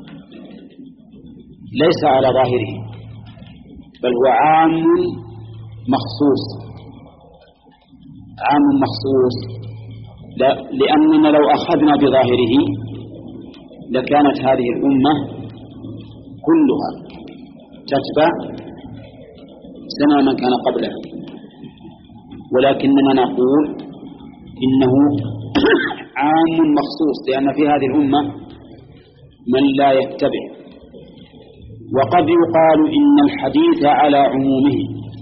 C: ليس على ظاهره، بل هو عام مخصوص عام مخصوص لا، لأننا لو أخذنا بظاهره لكانت هذه الأمة كلها تتبع سنة من كان قبلها، ولكننا نقول إنه عام مخصوص، لأن في هذه الأمة من لا يتبع. وقد يقال إن الحديث على عمومه،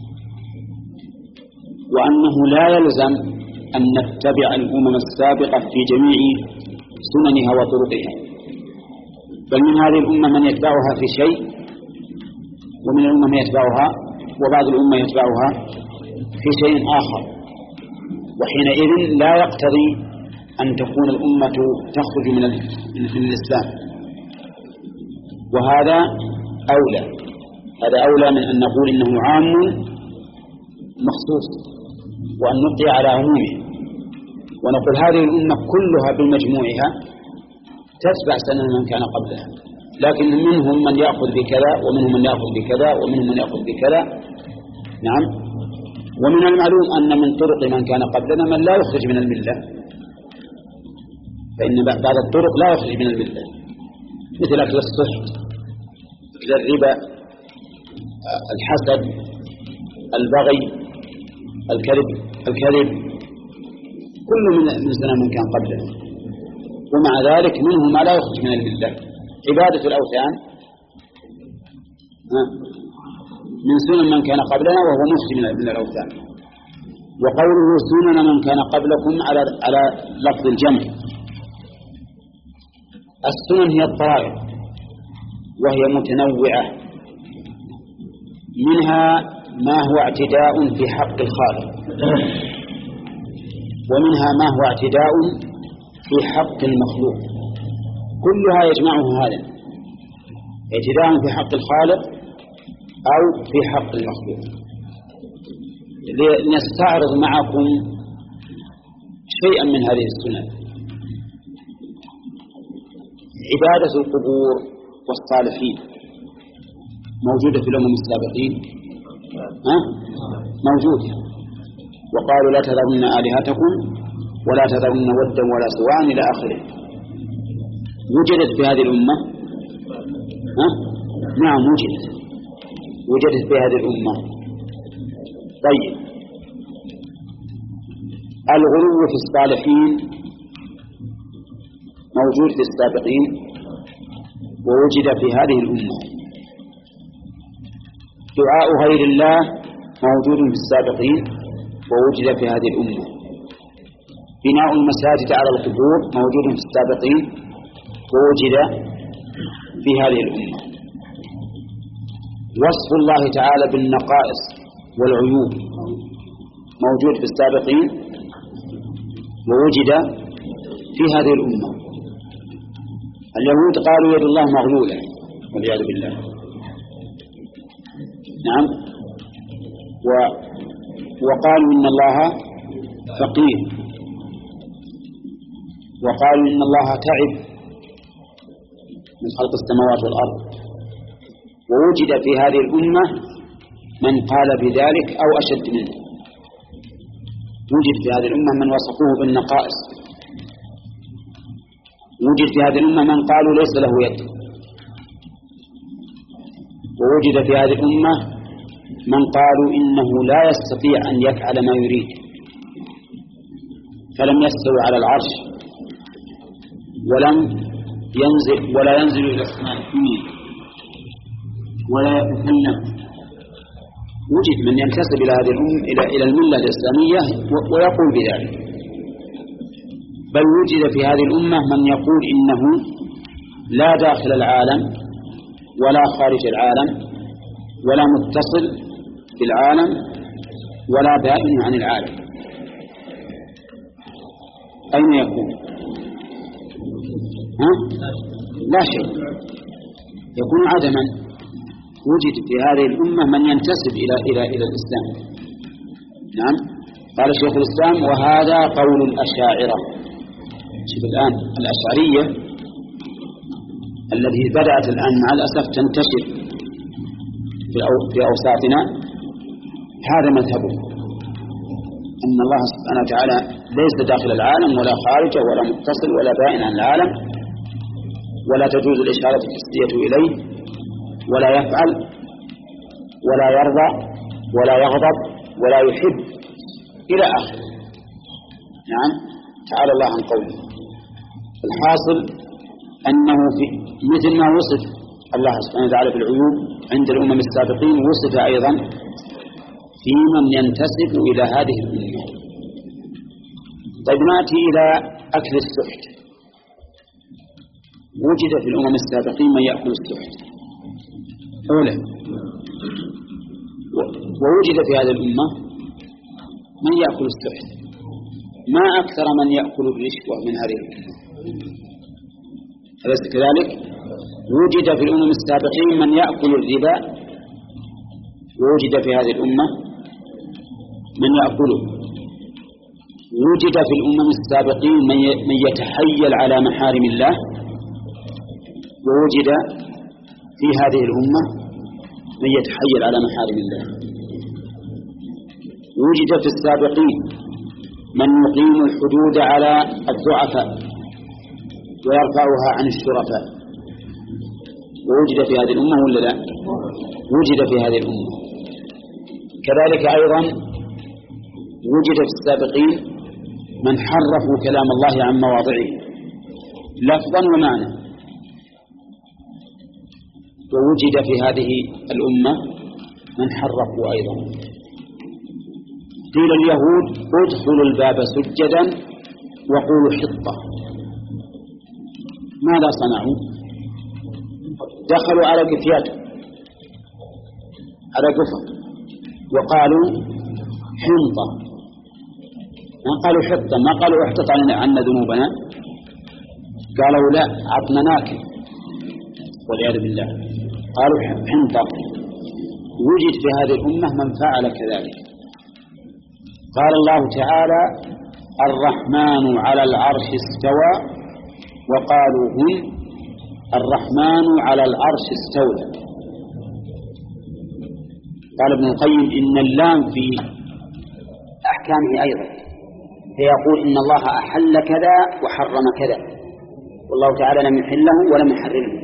C: وأنه لا يلزم أن نتبع الأمم السابقة في جميع سننها وطرقها، بل من هذه الأمة من يتبعها في شيء، ومن الأمة من يتبعها وبعض الأمة يتبعها في شيء آخر، وحينئذ لا يقتضي أن تكون الأمة تخرج من الإسلام، وهذا أولى هذا أولى من أن نقول إنه عام مخصوص وأن نبقي على عمومه، ونقول هذه الأمة كلها بمجموعها تتبع سنن من كان قبلها، لكن منهم من يأخذ بكذا ومنهم من يأخذ بكذا ومنهم من يأخذ بكذا. نعم. ومن المعلوم أن من طرق من كان قبلنا من لا يخرج من الملة، فإن بعض الطرق لا يخرج من الملة، مثل أكل السحت، مثل الربا، الحسد، البغي، الكذب الكذب كل من من سنن من كان قبلنا، ومع ذلك منهم ما لا يخرج من الملة. عبادة الأوثان من سنن من كان قبلنا وهو مخرج من الأوثان. وقوله سنن من كان قبلكم على على لفظ الجمع. السنن هي الطرائق وهي متنوعة، منها ما هو اعتداء في حق الخالق، ومنها ما هو اعتداء في حق المخلوق، كلها يجمعه هذا، اعتداء في حق الخالق أو في حق المخلوق. لنستعرض معكم شيئا من هذه السنن. عبادة القبور والصالحين موجودة في الأمم السابقين، ها؟ موجودة. وقالوا لا تذرن آلهتكم ولا تذرن ودا ولا سواعا إلى آخره. وجدت في هذه الأمة، ها؟ نعم وجدت وجدت في هذه الأمة. طيب، الغلو في الصالحين موجود في السابقين ووجد في هذه الأمة. دعاء غير الله موجود في السابقين ووجد في هذه الأمة. بناء المساجد على القبور موجود في السابقين ووجد في هذه الأمة. وصف الله تعالى بالنقائص والعيوب موجود في السابقين ووجد في هذه الأمة. اليهود قالوا يد الله مغلولة والعياذ بالله. نعم. و وقالوا إن الله فقير، وقالوا إن الله تعب من خلق السماوات والأرض. ووجد في هذه الأمة من قال بذلك أو أشد منه. وجد في هذه الأمة من وصفوه بالنقائص. وجد في هذه الأمة من قالوا ليس له يد. ووجد في هذه الأمة من قالوا إنه لا يستطيع أن يفعل ما يريد، فلم يستوي على العرش ولم ينزل ولا ينزل إلى السماء الدنيا ولا يتكلم. وجد من ينتسب إلى هذه الأمة إلى إلى الملة الإسلامية ويقول بذلك. بل وجد في هذه الأمة من يقول إنه لا داخل العالم ولا خارج العالم ولا متصل بالعالم ولا بائن عن العالم. أين يكون؟ ها؟ لا شيء، يكون عدما. وجد في هذه الأمة من ينتسب إلى إلى إلى الإسلام. نعم. قال شيخ الإسلام: وهذا قول الأشاعرة. شوف الآن الأشعرية الذي بدأت الآن مع الأسف تنتشر في أوساطنا، هذا مذهبه، أن الله سبحانه وتعالى ليس داخل العالم ولا خارجه ولا متصل ولا بائن عن العالم، ولا تجوز الإشارة الحسية إليه، ولا يفعل ولا يرضى ولا يغضب ولا يحب إلى آخره. نعم. تعالى الله عن قوله. الحاصل أنه في مثل ما وصف الله سبحانه وتعالى بالعيوب عند الأمم السابقين، وصف أيضا في من ينتسب إلى هذه الأمة. طيب نأتي إلى أكل السحت. وجد في الأمم السابقين من يأكل السحت أولا، ووجد في هذه الأمة من يأكل السحت. ما أكثر من يأكل الرشوة من هذه الأمة، أليس كذلك؟ وجد في الأمم السابقين من يأكل الربا، ووجد في هذه الأمة من يأكله. وجد في الأمم السابقين من يتحيل على محارم الله، ووجد في هذه الأمة من يتحيل على محارم الله. وجد في السابقين من يقيم الحدود على الضعفاء ويرفعها عن الشرفاء، ووجد في هذه الأمة ولا لا؟ وجد في هذه الأمة. كذلك أيضا وجد في السابقين من حرفوا كلام الله عن مواضعه لفظا ومعنى، ووجد في هذه الأمة من حرفوا أيضا. قيل اليهود: ادخلوا الباب سجدا وقولوا حطة. ماذا صنعوا؟ دخلوا على قفيات على قفة وقالوا حنطة، ما قالوا حطة، ما قالوا احتط عنا ذنوبنا، قالوا لا عطنا ناكل والعياذ بالله، قالوا حنطة. وجد في هذه الأمة من فعل كذلك. قال الله تعالى: الرحمن على العرش استوى، وقالوا هم الرحمن على العرش استولى. قال ابن القيم: إن اللام في أحكامه أيضا، فيقول إن الله أحل كذا وحرم كذا، والله تعالى لم يحله ولم يحرمه.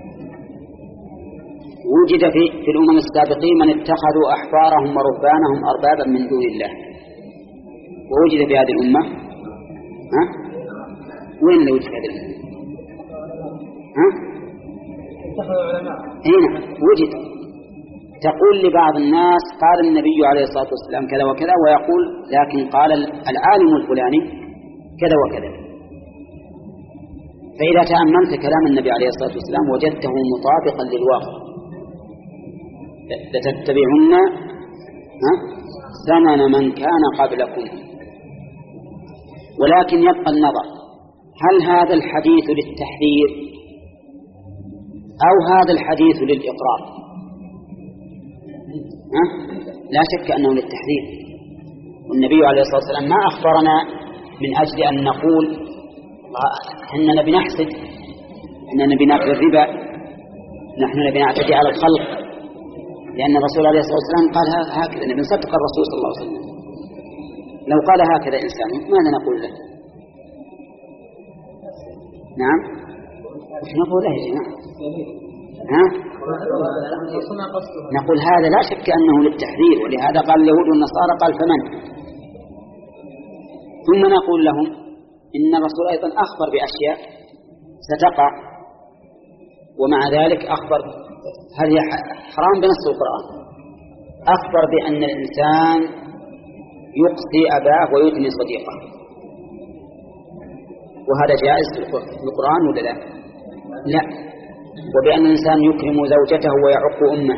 C: وجد في, في الأمم السابقين من اتخذوا أحبارهم ورهبانهم أربابا من دون الله، ووجد في هذه الأمة ها؟ وين اللي وجد في هذه الأمة؟ ها؟
B: اتخذوا علماء.
C: هنا وجد. تقول لبعض الناس: قال النبي عليه الصلاة والسلام كذا وكذا، ويقول لكن قال العالم الفلاني كذا وكذا. فإذا تأملت كلام النبي عليه الصلاة والسلام وجدته مطابقا للواقع، لتتبعن سنن من كان قبلكم. ولكن يبقى النظر: هل هذا الحديث للتحذير أو هذا الحديث للإقرار؟ ها؟ لا شك أنه للتحذير. والنبي عليه الصلاة والسلام ما أخبرنا من أجل أن نقول إننا بنحسد، إننا بنأكل الربا، نحن بنعتدي على الخلق، لأن الرسول عليه الصلاة والسلام قال هكذا. نبي نصدق الرسول صلى الله عليه وسلم. لو قال هكذا إنسان ماذا نقول له؟ نعم، وش نقول له يا جماعة؟ ها؟ نقول هذا لا شك أنه للتحذير، ولهذا قال اليهود والنصارى قال فمن. ثم نقول لهم إن الرسول أيضا أخبر بأشياء ستقع، ومع ذلك أخبر هذه حرام بنص القرآن. أخبر بأن الإنسان يقصي أباه ويدني صديقه، وهذا جائز في القرآن ولا لا؟ لا. وبأن الإنسان يكرم زوجته ويعق أمه،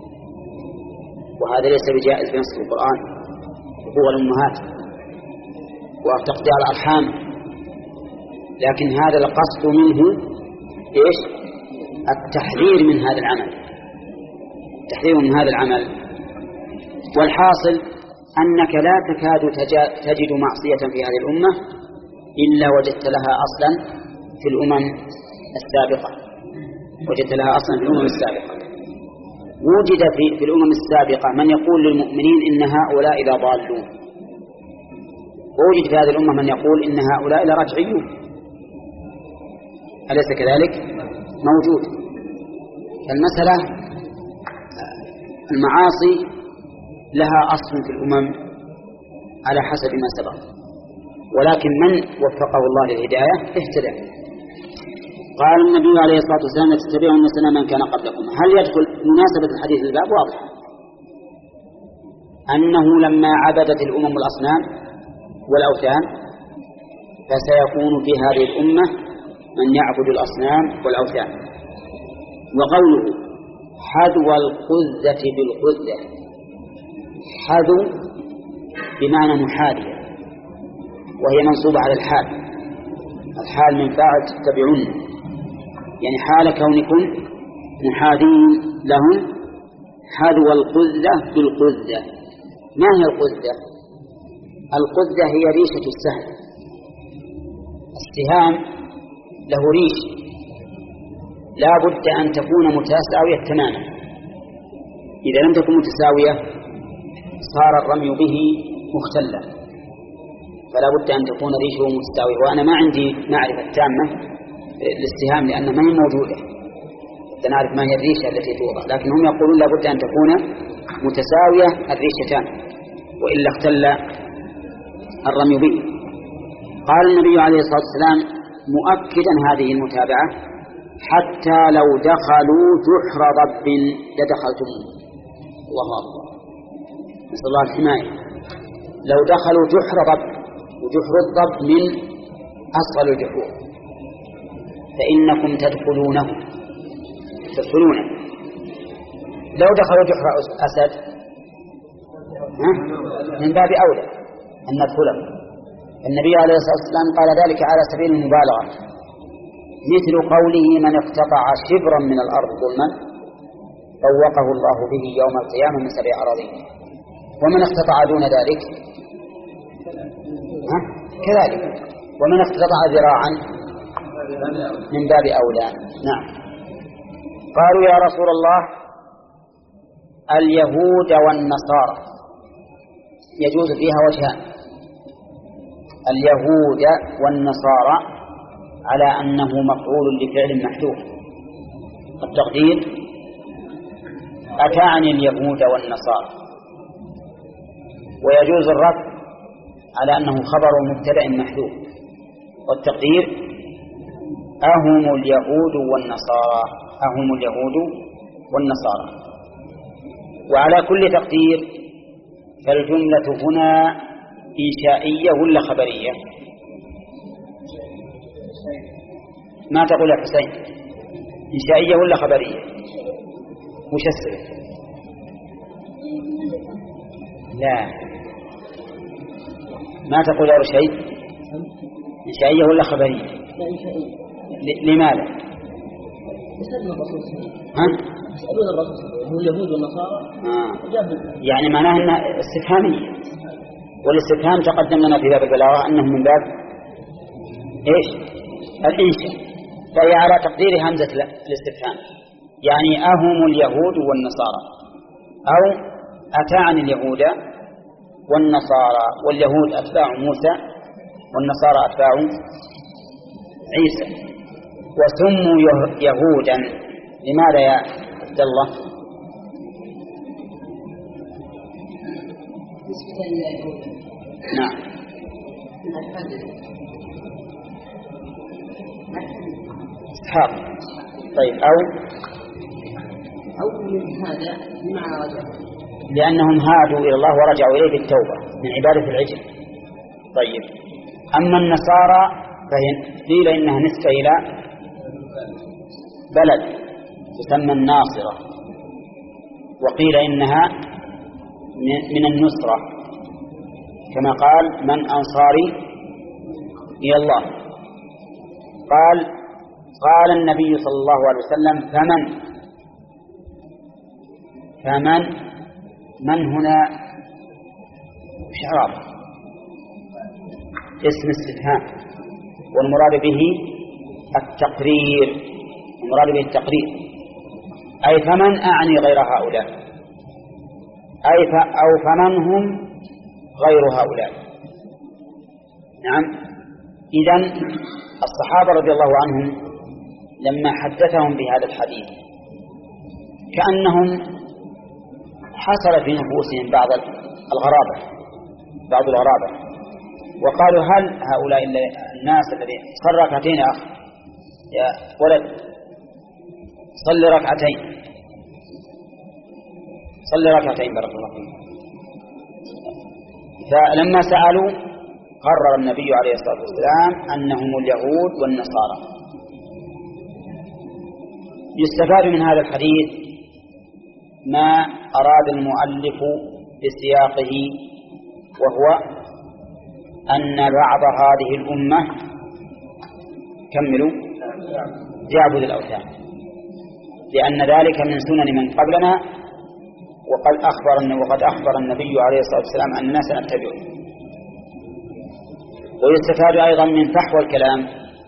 C: وهذا ليس بجائز بنص القرآن. هو الأمهات وتقطيع الأرحام
A: لكن هذا القصد منه إيش؟ التحذير من هذا العمل، التحذير من هذا العمل. والحاصل أنك لا تكاد تجد معصية في هذه الأمة إلا وجدت لها أصلا في الأمم السابقة، وجدت لها أصلا في الأمم السابقة. وجد في, في الأمم السابقة من يقول للمؤمنين إن هؤلاء لضالون، ووجد في هذه الأمة من يقول إن هؤلاء لرجعيون، أليس كذلك؟ موجود. المسألة المعاصي لها أصل في الأمم على حسب ما سبق، ولكن من وفقه الله للهداية اهتدى. قال النبي عليه الصلاة والسلام تتبعون سنن من كان قبلكم. هل يدخل مناسبة الحديث الباب؟ واضح أنه لما عبدت الأمم الأصنام والأوثان فسيكون في هذه الأمة من يعبد الأصنام والأوثان. وقوله حذو القذة بالقذة، حذو بمعنى محاذية، وهي منصوبة على الحال، الحال من فاعل تتبعون، يعني حال كونكم محاذين لهم. حذو القذة بالقذة. ما هي القذة؟ القذة هي ريشة السهم. السهام له ريش لا بد أن تكون متساوية تماما، إذا لم تكن متساوية صار الرمي به مختلا، فلا بد أن تكون ريشه متساوية. وأنا ما عندي معرفة تامة للسهام لأنها ما هي موجودة، نعرف ما هي الريشة التي توضع، لكن هم يقولون لا بد أن تكون متساوية الريشتان وإلا اختل الرمي به. قال النبي عليه الصلاة والسلام مؤكدا هذه المتابعة حتى لو دخلوا جحر ضب لدخلتموه. الله أكبر، نسأل الله الحماية. لو دخلوا جحر ضب، وجحر الضب من أصغر الجحور، فإنكم تدخلونه تدخلونه. لو دخلوا جحر أسد من باب أولى أن ندخله. النبي عليه الصلاة والسلام قال ذلك على سبيل المبالغة، مثل قوله من اقتطع شبرا من الأرض ظلما طوقه الله به يوم القيامة من سبع أراضين، ومن اقتطع دون ذلك ها؟ كذلك، ومن اقتطع ذراعا من باب أولى. نعم. قالوا يا رسول الله اليهود والنصارى يجوز فيها وجهان، اليهود والنصارى على أنه مفعول لفعل محذوف، التقدير أتعني اليهود والنصارى، ويجوز الرفع على أنه خبر مبتدأ محذوف، والتقدير أهم اليهود والنصارى، أهم اليهود والنصارى. وعلى كل تقدير فالجملة هنا إنشائية ولا خبرية؟ ما تقول يا حسين، إنشائية ولا خبرية؟ وش السبب؟ لا، ما تقول يا رشيد، إنشائية ولا خبرية؟ لماذا؟
B: يسألون الرسول
A: ها؟
B: يسألون الرسول هو اليهود والنصارى
A: آه. يعني معناه أنها استفهامية، والاستفهام تقدم لنا في باب البلاغة أنه من باب إيش؟ الإنشاء، فهي على تقدير همزة الاستفهام، يعني أهم اليهود والنصارى، أو أتعني اليهود والنصارى، واليهود أتباع موسى والنصارى أتباع عيسى، وسموا يهودا. لماذا يا عبد الله؟ نعم. إسحاق. طيب، أو
B: أو من هذا مع رجع،
A: لأنهم هادوا إلى الله ورجعوا إليه بالتوبة من عبادة العجل. طيب، أما النصارى فقيل إنها نسبة إلى بلد تسمى الناصرة، وقيل إنها من النصرة، كما قال من أنصاري إلى الله،
C: قال قال النبي صلى الله عليه وسلم فمن فمن من هنا إعراب اسم استفهام، والمراد به التقرير، المراد به التقرير، أي فمن أعني غير هؤلاء، أي أو فمن هم غير هؤلاء. نعم. إذن الصحابة رضي الله عنهم لما حدثهم بهذا الحديث كأنهم حصل في نفوسهم بعض الغرابة بعض الغرابة وقالوا هل هؤلاء الناس الذين صل ركعتين يا أخ يا ولد صل ركعتين صل ركعتين بارك الله فيك. فلما سألوا قرر النبي عليه الصلاة والسلام أنهم اليهود والنصارى. يستفاد من هذا الحديث ما أراد المؤلف بسياقه، وهو أن بعض هذه الأمة كملوا يعبد الأوثان، لأن ذلك من سنن من قبلنا، وقد أخبر وقد أخبر النبي عليه الصلاة والسلام أننا سنتبعه. ويستفاد أيضا من فحوى الكلام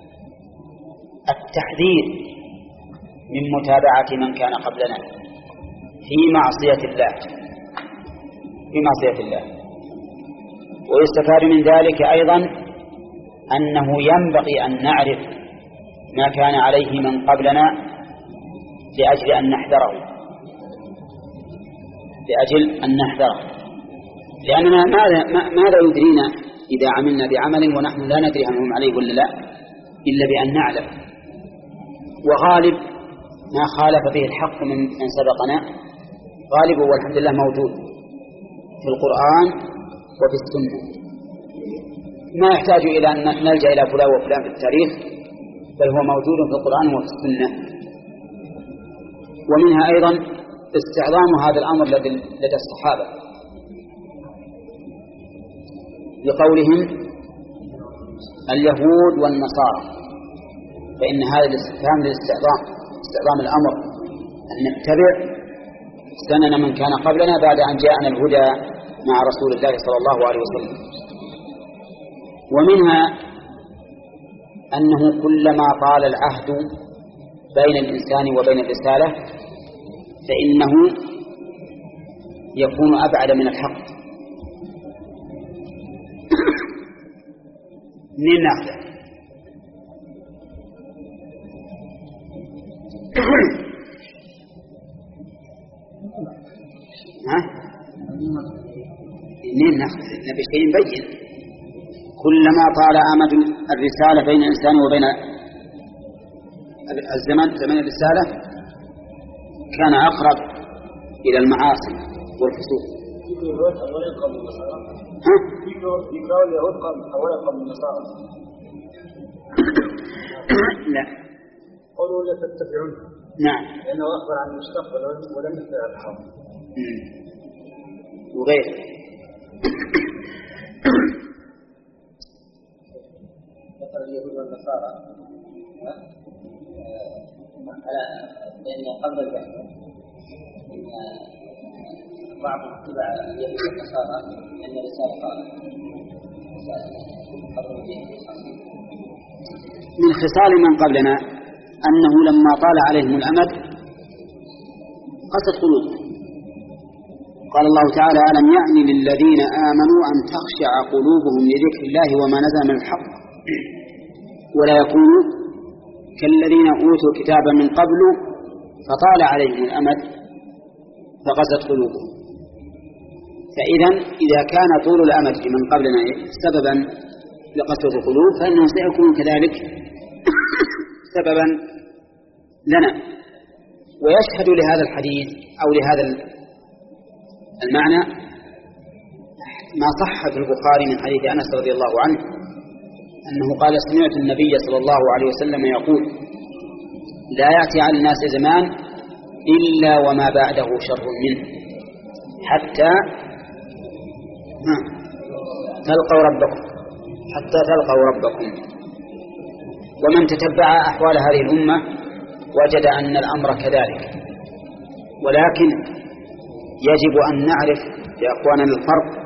C: التحذير من متابعة من كان قبلنا في معصية الله في معصية الله. ويستفاد من ذلك أيضا أنه ينبغي أن نعرف ما كان عليه من قبلنا لأجل أن نحذره لأجل أن نحذره لأننا ماذا يدرينا إذا عملنا بعمل ونحن لا ندري هل هم عليه ولا لا، إلا بأن نعلم. وغالب ما خالف به الحق من من سبقنا غالبه والحمد لله موجود في القرآن وفي السنة، ما يحتاج إلى أن نلجأ إلى فلان وفلان في التاريخ، بل هو موجود في القرآن وفي السنة. ومنها أيضا استعظام هذا الأمر لدى الصحابة لقولهم اليهود والنصارى، فإن هذا الاستفهام للاستعظام، استعظام الأمر أن نتبع سنن من كان قبلنا بعد أن جاءنا الهدى مع رسول الله صلى الله عليه وسلم. ومنها أنه كلما طال العهد بين الإنسان وبين الرسالة فإنه يكون أبعد من الحق. من ناخذ ها منين ناخذ نبي شيء نبين. كلما طال أمد الرسالة بين الإنسان وبين الزمن زمن الرسالة كان أقرب إلى المعاصي والفسوق. ها؟
B: يقرأ اليهود قبل أولا قبل النصارى.
C: لا.
B: قولوا لا تتبعون.
C: نعم.
B: لأنه أخبر عن المستقبل ولم يتبع الحاضر.
C: وغيره.
B: مثل اليهود والنصارى على لأن قبل البحث بعضهم اتبع اليهود والنصارى لأن الرسالة قالت
C: من خصال من قبلنا أنه لما طال عليهم الأمد قست قلوبهم. قال الله تعالى ألم يأن للذين آمنوا أن تخشع قلوبهم لذكر الله وما نزل من الحق ولا يكونوا كالذين أوتوا كتابا من قبل فطال عليهم الأمد فقست قلوبهم. فإذا إذا كان طول الأمد من قبلنا سببا لقسوة القلوب فإنه سيكون كذلك سببا لنا. ويشهد لهذا الحديث أو لهذا المعنى ما صح في البخاري من حديث أنس رضي الله عنه أنه قال سمعت النبي صلى الله عليه وسلم يقول لا يأتي على الناس زمان إلا وما بعده شر منه حتى تلقوا ربكم حتى تلقوا ربكم. ومن تتبع أحوال هذه الأمة وجد أن الأمر كذلك. ولكن يجب أن نعرف يا أخواننا الفرق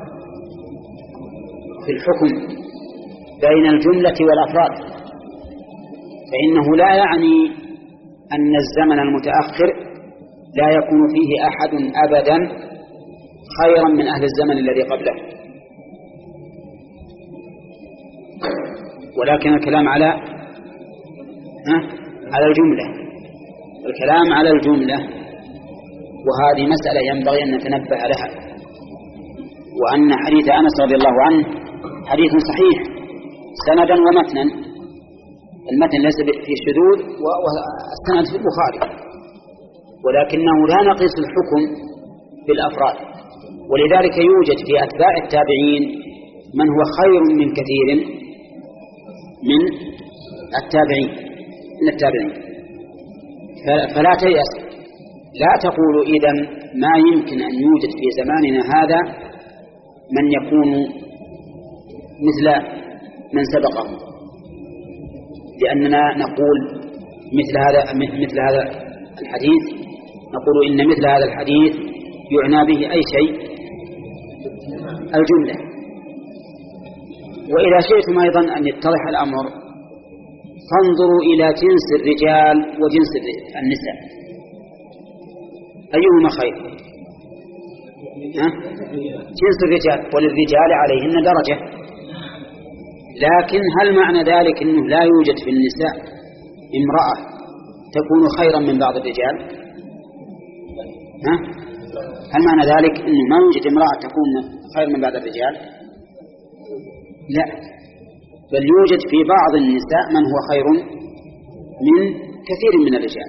C: في الحكم بين الجملة والأفراد، فإنه لا يعني أن الزمن المتأخر لا يكون فيه أحد أبدا خيرا من أهل الزمن الذي قبله، ولكن الكلام على على الجملة، الكلام على الجملة، وهذه مسألة ينبغي أن نتنبه لها. وأن حديث أنس رضي الله عنه حديث صحيح سندا ومتنا، المتن ليس فيه شذوذ والسند في البخاري، ولكنه لا نقيس الحكم بالأفراد. ولذلك يوجد في أتباع التابعين من هو خير من كثير من التابعين من التابعين فلا تيأس، لا تقول إذن ما يمكن أن يوجد في زماننا هذا من يكون مثل من سبقه، لأننا نقول مثل هذا مثل هذا الحديث نقول إن مثل هذا الحديث يعنى به أي شيء الجملة. وإذا شئتم أيضا أن يتضح الأمر فانظروا إلى جنس الرجال وجنس النساء أيهما خير؟ ها؟ جنس الرجال، وللرجال عليهن درجة، لكن هل معنى ذلك أنه لا يوجد في النساء امرأة تكون خيرا من بعض الرجال؟ ها؟ هل معنى ذلك أنه ما يوجد امرأة تكون خير من بعض الرجال؟ لا، بل يوجد في بعض النساء من هو خير من كثير من الرجال.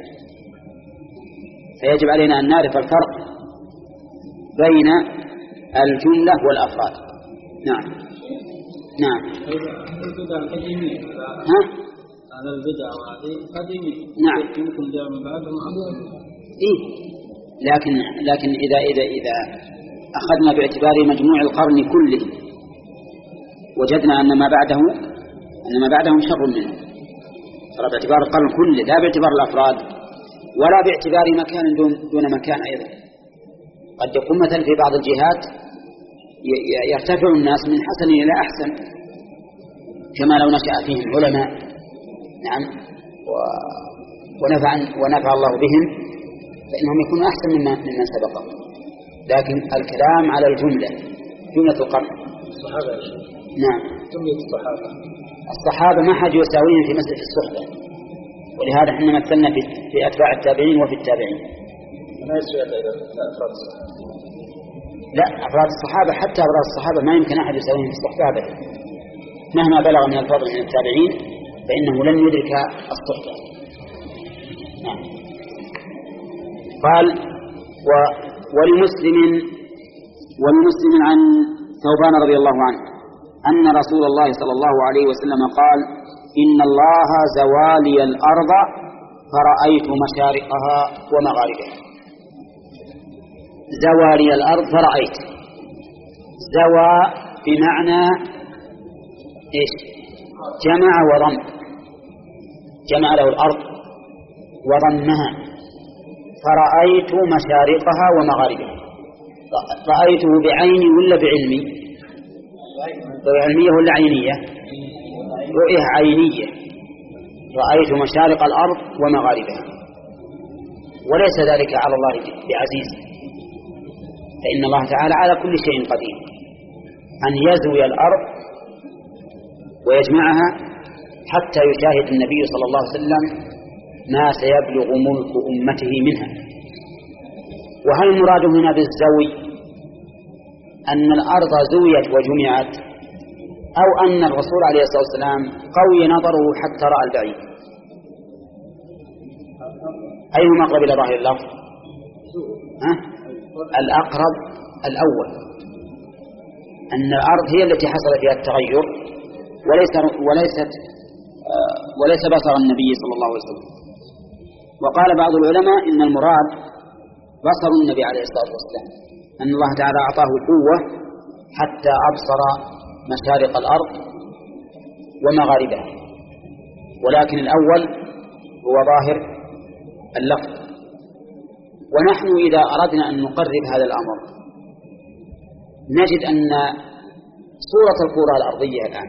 C: فيجب علينا أن نعرف الفرق بين الجملة والأفراد. نعم نعم.
B: البدع القديمية
C: ها؟
B: على البدع وهذه قديمية.
C: نعم.
B: يمكن جاء من بعدهم.
C: إيه، لكن لكن إذا إذا إذا أخذنا باعتبار مجموع القرن كله وجدنا أن ما بعده أن ما بعدهم شر منه، ترى باعتبار القرن كله لا باعتبار الأفراد ولا باعتبار مكان دون دون مكان أيضا. قد يكون مثلا في بعض الجهات يرتفع الناس من حسن إلى أحسن، كما لو نشأ فيهم علماء نعم ونفع ونفع الله بهم فإنهم يكونوا أحسن مما ممن سبقهم. لكن الكلام على الجملة، جملة القرن.
B: الصحابة
C: نعم.
B: جملة الصحابة
C: الصحابة ما حد يساويهم في مسألة الصحبة، ولهذا احنا مثلنا في في أتباع التابعين وفي التابعين.
B: ما يسوي إلى أفراد الصحابة.
C: لا، أفراد الصحابة حتى أفراد الصحابة ما يمكن أحد يساويهم في الصحبة أبدا، مهما بلغ من الفضل من التابعين فإنه لن يدرك الصحبة. نعم. قال و ولمسلم ولمسلم عن ثوبان رضي الله عنه أن رسول الله صلى الله عليه وسلم قال: إن الله زوالي الأرض فرأيت مشارقها ومغاربها. زوالي الأرض فرأيت، زوى بمعنى إيش؟ جمع وضم، جمع له الأرض وضمها، فرأيت مشارقها ومغاربها. رأيته بعيني ولا بعلمي؟ بعلمية ولا عينية؟ رؤية عينية. رأيت مشارق الأرض ومغاربها، وليس ذلك على الله بعزيز، فإن الله تعالى على كل شيء قدير. أن يزوي الأرض ويجمعها حتى يشاهد النبي صلى الله عليه وسلم ما سيبلغ ملك أمته منها. وهل المراد هنا بالزوي أن الأرض زويت وجمعت، أو أن الرسول عليه الصلاة والسلام قوي نظره حتى رأى البعيد؟ أيهما أقرب إلى ظاهر اللفظ؟ ها؟ الأقرب الأول، أن الأرض هي التي حصل فيها التغير وليس وليست وليس بصر النبي صلى الله عليه وسلم. وقال بعض العلماء إن المراد بصر النبي عليه الصلاة والسلام، أن الله تعالى أعطاه قوة حتى أبصر مشارق الأرض ومغاربها. ولكن الأول هو ظاهر اللفظ. ونحن إذا أردنا أن نقرب هذا الأمر نجد أن صورة الكرة الأرضية الآن،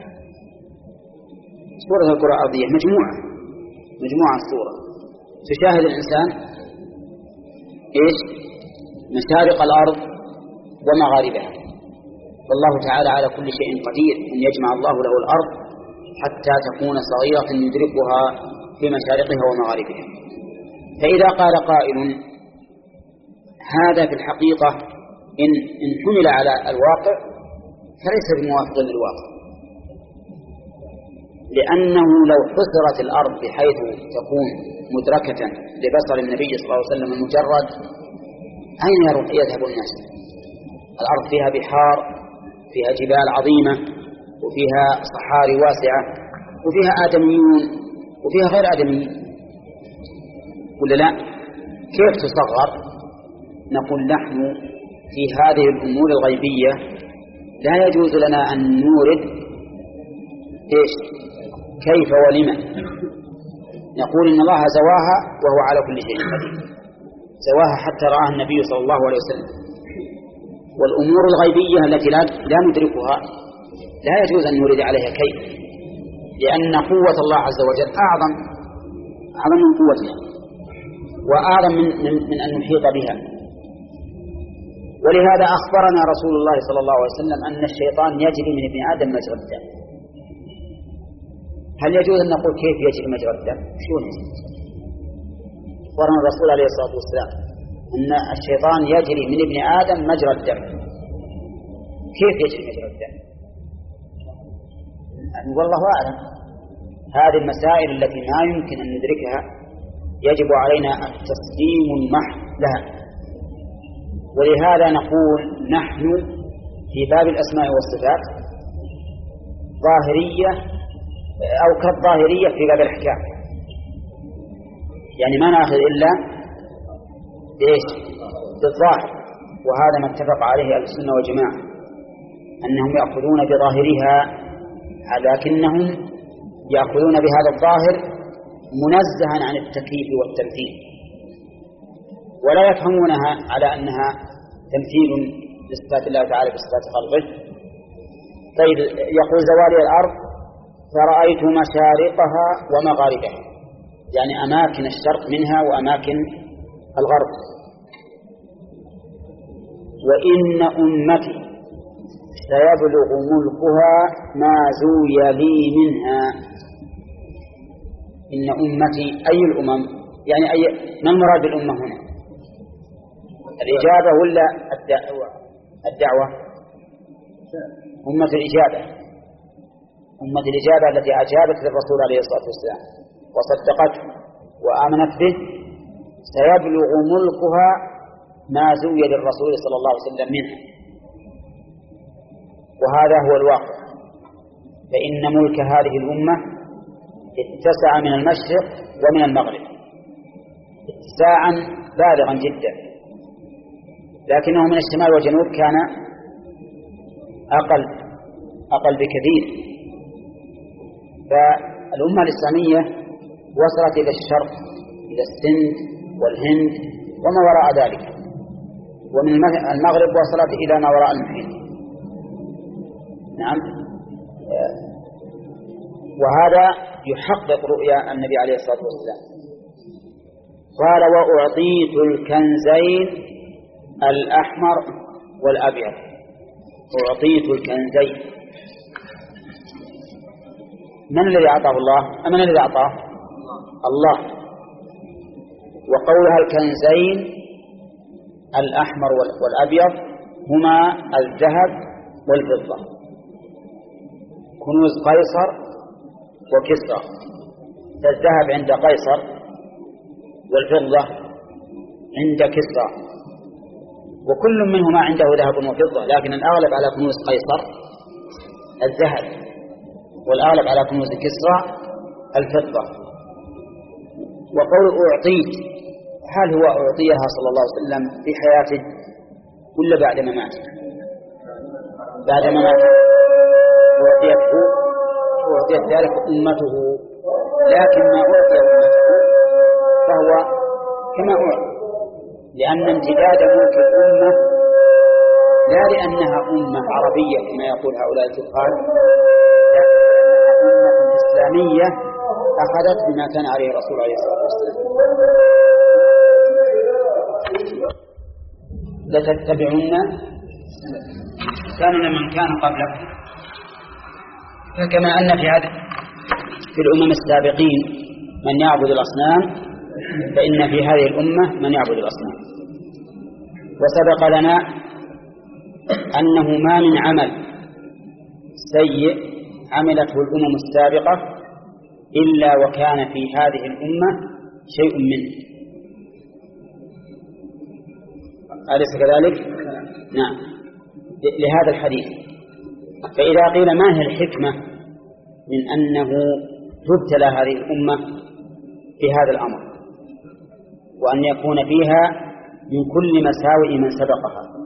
C: صورة الكرة الأرضية مجموعة مجموعة الصورة، تشاهد الإنسان إيش؟ مشارق الأرض ومغاربها، والله تعالى على كل شيء قدير، أن يجمع الله له الأرض حتى تكون صغيرة يدركها في مشارقها ومغاربها. فإذا قال قائل هذا في الحقيقة إن, إن حمل على الواقع فليس بموافق للواقع، لأنه لو حصرت الأرض بحيث تكون مدركة لبصر النبي صلى الله عليه وسلم المجرد، أين يذهب الناس؟ الأرض فيها بحار، فيها جبال عظيمة، وفيها صحاري واسعة، وفيها آدميون وفيها غير آدميين، ولا لا؟ كيف تصغر؟ نقول نحن في هذه الأمور الغيبية لا يجوز لنا أن نورد إيش؟ كيف ولمن. نقول إن الله زواها وهو على كل شيء قدير، زواها حتى رآها النبي صلى الله عليه وسلم. والأمور الغيبية التي لا, لا ندركها لا يجوز أن نورد عليها كيف، لأن قوة الله عز وجل أعظم أعظم من قوتنا وأعظم من, من, من أن نحيط بها. ولهذا أخبرنا رسول الله صلى الله عليه وسلم أن الشيطان يجري من ابن آدم مجرى الدم. هل يجوز أن نقول كيف يجري مجرى الدم؟ شو نجري؟ أخبرنا الرسول عليه الصلاة والسلام أن الشيطان يجري من ابن آدم مجرى الدم. كيف يجري مجرى الدم؟ والله أعلم. هذه المسائل التي ما يمكن أن ندركها يجب علينا التسليم المحض لها. ولهذا نقول نحن في باب الأسماء والصفات ظاهرية أو كالظاهرية في باب الأحكام، يعني ما نأخذ إلا بإيش؟ بالظاهر. وهذا ما اتفق عليه أهل السنة والجماعة، أنهم يأخذون بظاهرها، لكنهم يأخذون بهذا الظاهر منزها عن التكييف والتمثيل، ولا يفهمونها على أنها تمثيل لصفات الله تعالى بصفات خلقه. طيب يقول زوالي الأرض فرأيت مشارقها ومغاربها، يعني أماكن الشرق منها وأماكن الغرب. وإن أمتي سيبلغ ملكها ما زوي لي منها. إن أمتي أي الأمم؟ يعني أي ما المراد بالأمة هنا؟ الإجابة ولا الدعوة؟ الدعوة أمة الإجابة، أمة الإجابة التي أجابت للرسول عليه الصلاة والسلام وصدقته وآمنت به سيبلغ ملكها ما زوي للرسول صلى الله عليه وسلم منها. وهذا هو الواقع، فإن ملك هذه الأمة اتسع من المشرق ومن المغرب اتساعا بالغا جدا، لكنه من الشمال والجنوب كان أقل أقل بكثير. فالأمة الإسلامية وصلت إلى الشرق، إلى السند والهند وما وراء ذلك، ومن المغرب وصلت إلى ما وراء المحيط. نعم. وهذا يحقق رؤيا النبي عليه الصلاة والسلام. قال وأعطيت الكنزين الأحمر والأبيض. أعطيت الكنزين، من الذي أعطاه الله؟ من الذي أعطاه؟ الله. وقولها الكنزين الأحمر والأبيض هما الذهب والفضة، كنوز قيصر وكسرى. الذهب عند قيصر والفضة عند كسرى، وكل منهما عنده ذهب وفضة، لكن الأغلب على كنوز قيصر الذهب، والأغلب على كنوز كسرى الفضة. وقول أعطيت، هل هو أعطيها صلى الله عليه وسلم في حياته ولا بعد ما مات؟ بعد ما مات أعطيته، أعطيت ذلك أمته لكن ما أعطي أمته فهو كما أعطي، لأن امتداد ملك الأمة لا لأنها أمة عربية كما يقول هؤلاء الكفار، لكنها أمة إسلامية أخذت بما كان عليه الرسول عليه الصلاة والسلام. لتتبعن سنن من كان قبلكم، فكما أن في هذا في الأمم السابقين من يعبد الأصنام، فإن في هذه الأمة من يعبد الأصنام. وسبق لنا أنه ما من عمل سيء عملته الأمم السابقة إلا وكان في هذه الأمة شيء منه، أليس كذلك؟ نعم. لهذا الحديث، فإذا قيل ما هي الحكمة من أنه تبتلى هذه الأمة في هذا الأمر وأن يكون فيها من كل مساوئ من سبقها؟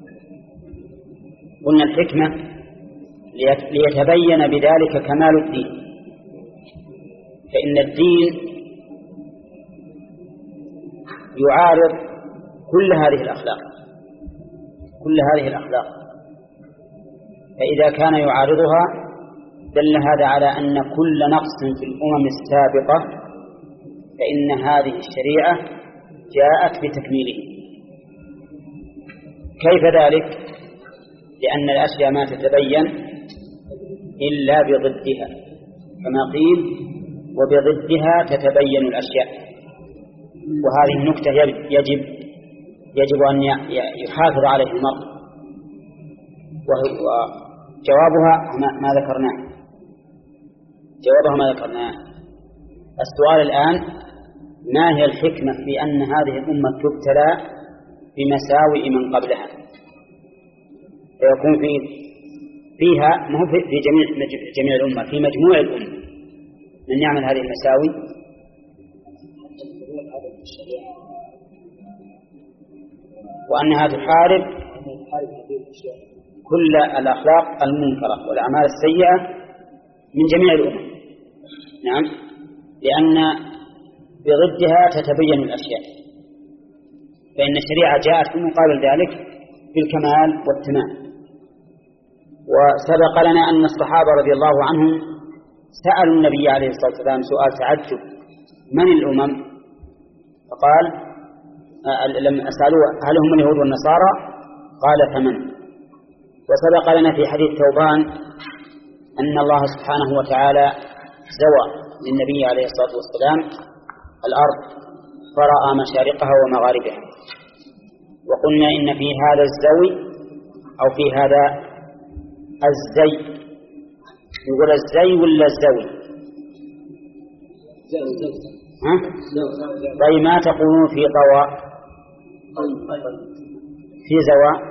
C: قلنا الحكمة ليتبين بذلك كمال الدين، فإن الدين يعارض كل هذه الأخلاق كل هذه الأخلاق فإذا كان يعارضها دل هذا على أن كل نقص في الأمم السابقة فإن هذه الشريعة جاءت بتكميله. كيف ذلك؟ لأن الأشياء ما تتبين إلا بضدها، كما قيل وبضدها تتبين الأشياء. وهذه النكتة يجب يجب أن يحافظ عليه المرء، وجوابها ما ذكرناه جوابها ما ذكرناه السؤال الآن: ما هي الحكمة في أن هذه الأمة تبتلى بمساوئ من قبلها، فيكون في فيها ما هو في جميع جميع الأمة، في مجموع الأمة من يعمل هذه المساوئ وأنها تحارب كل الأخلاق المنكرة والأعمال السيئة من جميع الأمم. نعم، لأن بضدها تتبين الأشياء، فإن الشريعة جاءت في مقابل ذلك بالكمال والتمام. وسبق لنا أن الصحابة رضي الله عنهم سألوا النبي عليه الصلاة والسلام سؤال تعجب: من الأمم؟ فقال لما سألوه هل هم اليهود والنصارى؟ قال: فمن؟ وسبق لنا في حديث ثوبان أن الله سبحانه وتعالى زوى للنبي عليه الصلاة والسلام الأرض فرأى مشارقها ومغاربها. وقلنا إن في هذا الزوي أو في هذا الزي، يقول الزي ولا الزوي؟ ها؟ طيب ما تقولون في طوى؟ في زواء؟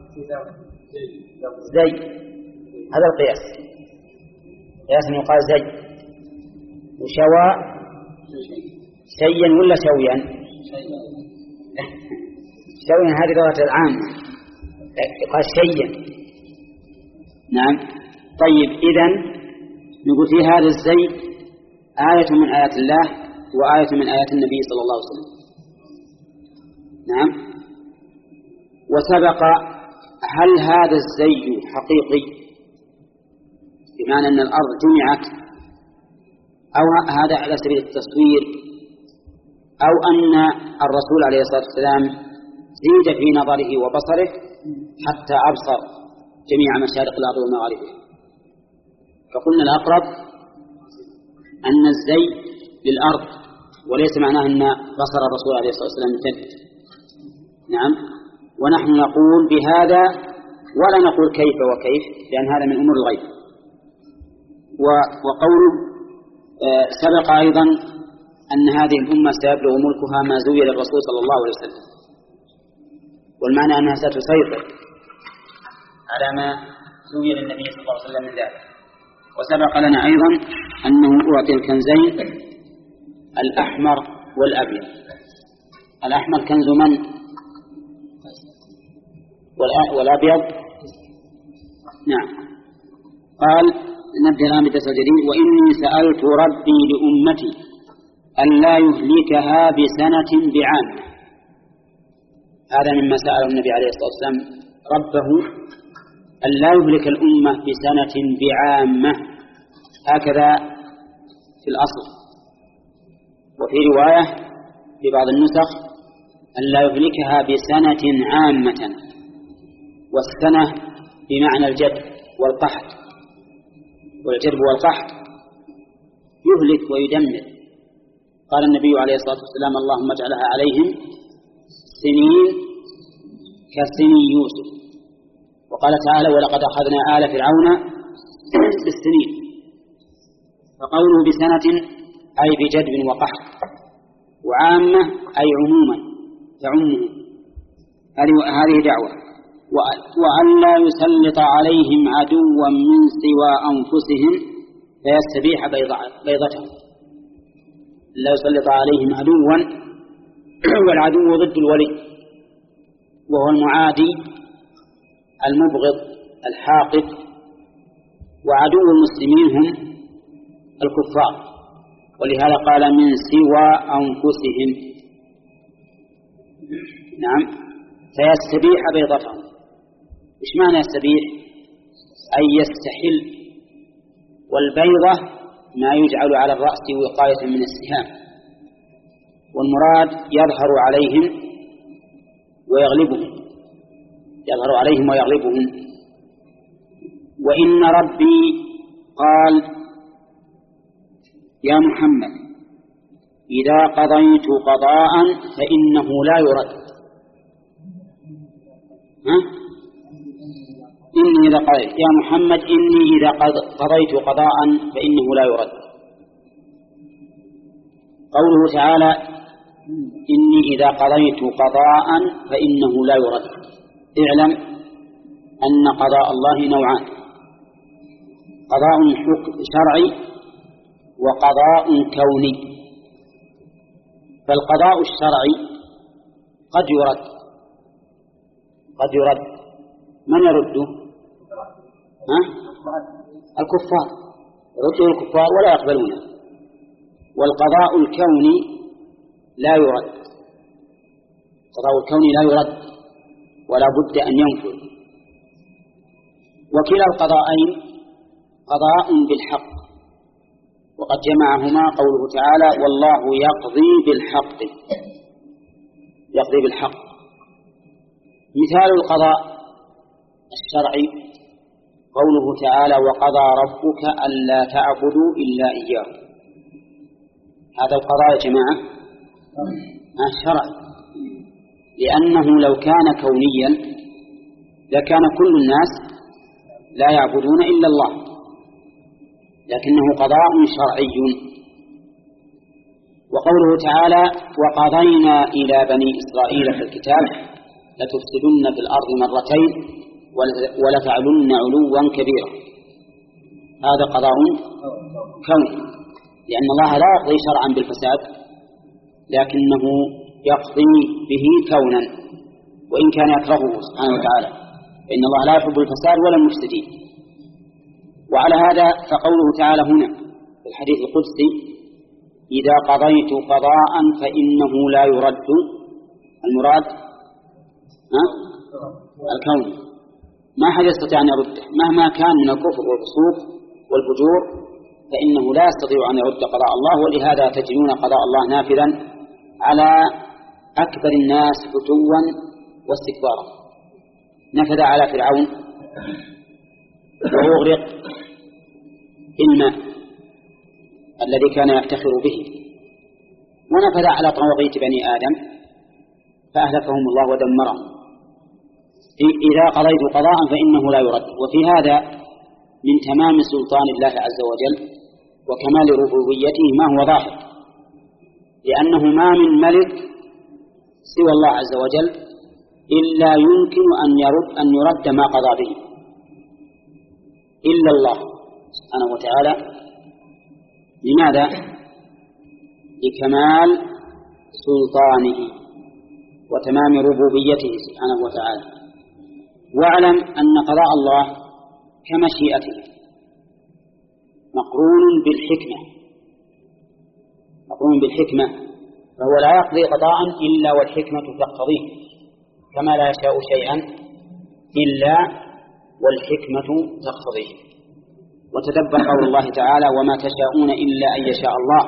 C: زي، هذا القياس، قياس يقال زي. وشواء شيئا ولا شويا؟ شويا هذه لغة العام، يقال شيئا. نعم. طيب إذن نقول في هذا الزي آية من آيات الله وآية من آيات النبي صلى الله عليه وسلم. نعم. وسبق هل هذا الزي حقيقي بمعنى أن الأرض جمعت، أو هذا على سبيل التصوير، أو أن الرسول عليه الصلاة والسلام زيد في نظره وبصره حتى أبصر جميع مشارق الأرض ومغاربها؟ فقلنا الأقرب أن الزي للأرض، وليس معناه أن بصر الرسول عليه الصلاة والسلام امتد. نعم. ونحن نقول بهذا ولا نقول كيف وكيف، لأن هذا من أمور الغيب. وقوله سبق أيضا أن هذه الأمة سيبلغ ملكها ما زوي للرسول صلى الله عليه وسلم، والمعنى أنها ستسيطر على ما زوي للنبي صلى الله عليه وسلم من ذلك. وسبق لنا أيضا أنه أعطي الكنزين الأحمر والأبيض. الأحمر كنز من؟ والأبيض نعم قال نبدأ الآن بالدرس الجديد. وإني سألت ربي لأمتي أن لا يهلكها بسنة بعام. هذا مما سأله النبي عليه الصلاة والسلام ربه أن لا يهلك الأمة بسنة بعامة، هكذا في الأصل. وفي رواية في بعض النسخ أن لا يهلكها بسنة عامة، والسنة بمعنى الجد والقحط، والجدب والقحط يهلك ويدمر. قال النبي عليه الصلاة والسلام اللهم اجعلها عليهم سنين كسنين يوسف. وقال تعالى ولقد أخذنا آل فرعون بالسنين. فقوله بسنة أي بجدب وقحط، وعامة أي عموما تعمه. هذه دعوة. وأن لا يسلط عليهم عدوا من سوى أنفسهم فيستبيح بيضتهم. لا يسلط عليهم عدوا، والعدو ضد الولي، وهو المعادي المبغض الحاقد. وعدو المسلمين هم الكفار، ولهذا قال من سوى أنفسهم. نعم. فيستبيح بيضتهم. إيش معنى يستبيح؟ أي يستحل. والبيضة ما يجعل على الرأس وقاية من السهام، والمراد يظهر عليهم ويغلبهم، يظهر عليهم ويغلبهم. وإن ربي قال يا محمد إذا قضيت قضاء فإنه لا يرد. ها؟ إني إذا قضيت يا محمد إني إذا قضيت قضاء فإنه لا يرد. قوله تعالى إني إذا قضيت قضاء فإنه لا يرد. اعلم أن قضاء الله نوعان: قضاء شرعي وقضاء كوني. فالقضاء الشرعي قد يرد قد يرد من يرده؟ ها؟ الكفار، يرده الكفار ولا يقبلونه. والقضاء الكوني لا يرد، القضاء الكوني لا يرد ولا بد أن ينفذ. وكلا القضاءين قضاء بالحق، وقد جمعهما قوله تعالى والله يقضي بالحق، يقضي بالحق. مثال القضاء الشرعي قوله تعالى وقضى ربك ألا تعبدوا إلا إياه. هذا القضاء يا جماعة شرعي، لأنه لو كان كونيا لكان كل الناس لا يعبدون إلا الله، لكنه قضاء شرعي. وقوله تعالى وقضينا إلى بني إسرائيل في الكتاب لتفسدن في الأرض مرتين ولتعلن علوا كبيرا. هذا قضاء كوني، لأن الله لا يقضي شرعا بالفساد، لكنه يقضي به كونا وإن كان يكرهه سبحانه وتعالى، فإن الله لا يحب الفساد ولا المفسدين. وعلى هذا فقوله تعالى هنا في الحديث القدسي إذا قضيت قضاء فإنه لا يرد، المراد الكون، ما أحد يستطيع أن يرده مهما كان من الكفر والفسوق والفجور، فإنه لا يستطيع أن يرد قضاء الله. ولهذا تجدون قضاء الله نافذا على أكبر الناس فتوا واستكبارا. نفذ على فرعون وأغرق الماء الذي كان يفتخر به، ونفذ على طواغيت بني آدم فأهلكهم الله ودمرهم. إذا قضيت قضاء فإنه لا يرد. وفي هذا من تمام سلطان الله عز وجل وكمال ربوبيته ما هو ظاهر، لأنه ما من ملك سوى الله عز وجل إلا يمكن أن يرد أن يرد ما قضى به إلا الله سبحانه وتعالى. لماذا؟ لكمال سلطانه وتمام ربوبيته سبحانه وتعالى. واعلم أن قضاء الله كمشيئته، مقرون بالحكمة مقرون بالحكمة فهو لا يقضي قضاء إلا والحكمة تقتضيه، كما لا يشاء شيئا إلا والحكمة تقتضيه. وتدبر قول الله تعالى: وما تشاءون إلا أن يشاء الله.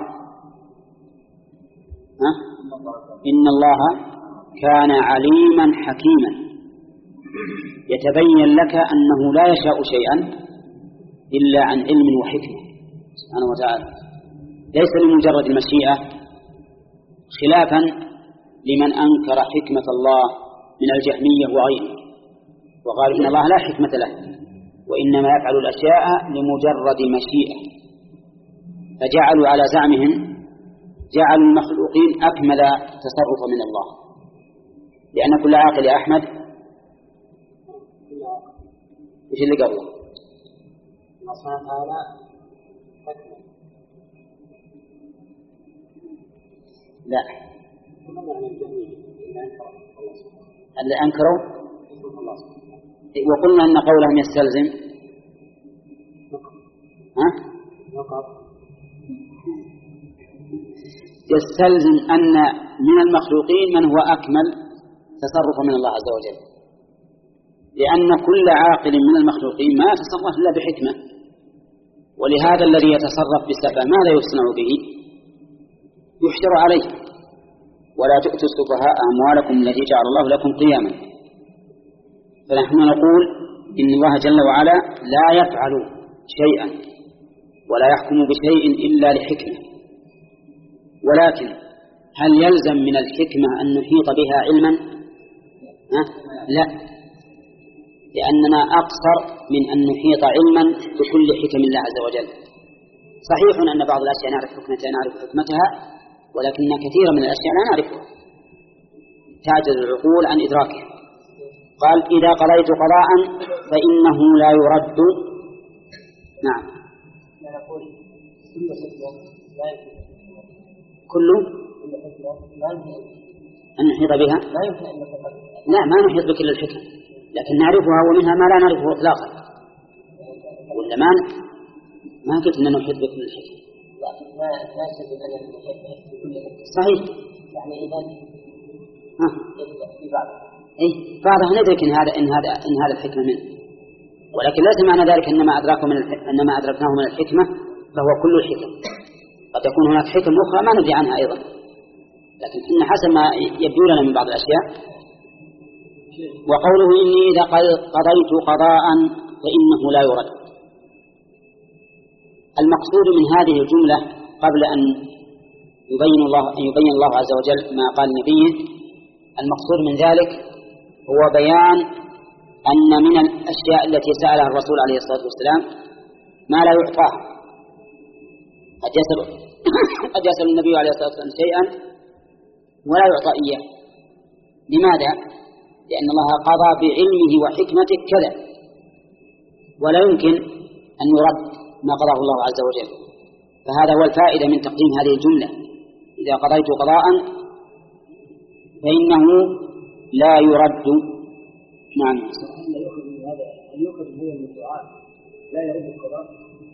C: ها؟ إن الله كان عليما حكيما، يتبين لك أنه لا يشاء شيئا إلا عن علم وحكمة سبحانه وتعالى، ليس لمجرد المشيئة، خلافا لمن أنكر حكمة الله من الجهمية وغيره، وقالوا إن الله لا حكمة له وإنما يفعل الأشياء لمجرد مشيئة، فجعلوا على زعمهم جعلوا المخلوقين أكمل تصرفا من الله، لأن كل عاقل يا أحمد إيش اللي قبله؟
B: الله سبحانه وتعالى
C: لا، اللي أنكروا وقلنا أن قولهم يستلزم ها؟ يستلزم أن من المخلوقين من هو أكمل تصرفا من الله عز وجل، لأن كل عاقل من المخلوقين ما يتصرف إلا بحكمة، ولهذا الذي يتصرف بسبب ما لا يصنع به يحشر عليه. ولا تؤتوا السفهاء أموالكم التي جعل الله لكم قياما. فنحن نقول إن الله جل وعلا لا يفعل شيئا ولا يحكم بشيء إلا لحكمة، ولكن هل يلزم من الحكمة أن نحيط بها علما؟ أه؟ لا، لأننا أقصر من أن نحيط علما بكل حكم الله عز وجل. صحيح أن بعض الأشياء نعرف حكمتها نعرف حكمتها ولكن كثيرا من الأشياء لا نعرفها، تعجز العقول عن إدراكها. قال: إذا قضيت قضاء فإنه لا يرد. نعم، كل أن نحيط بها لا، ما نحيط بكل الحكم، لكن نعرفها ومنها ما لا نعرفه إطلاقا، ولا ما ما قلت أن نحيط بكل الحكم. صحيح، يعني إذا ها في بعض إيه بعضها ندرك إن هذا إن هذا إن هذا الحكمة منه، ولكن ليس معنى ذلك أن ما أدركه من أن ما أدركناه من الحكمة فهو كل الحكم. قد يكون هناك حكم أخرى ما ندري عنها أيضا، لكن إن حسب ما يبدو لنا من بعض الأشياء. وقوله: إني إذا قضيت قضاء فإنه لا يرد. المقصود من هذه الجملة قبل أن يبين الله أن يبين الله عز وجل ما قال نبيه، المقصود من ذلك هو بيان أن من الأشياء التي سألها الرسول عليه الصلاة والسلام ما لا يعطاه. قد يسأل قد يسأل النبي عليه الصلاة والسلام شيئا ولا يعطى إياه. لماذا؟ لأن الله قضى بعلمه وحكمته كذا، ولا يمكن أن يرد ما قضاه الله عز وجل. فهذا هو الفائدة من تقديم هذه الجملة: إذا قضيت قضاء فإنه لا يرد. نعم،
B: أن يؤخذ من الدعاء لا يرد القضاء.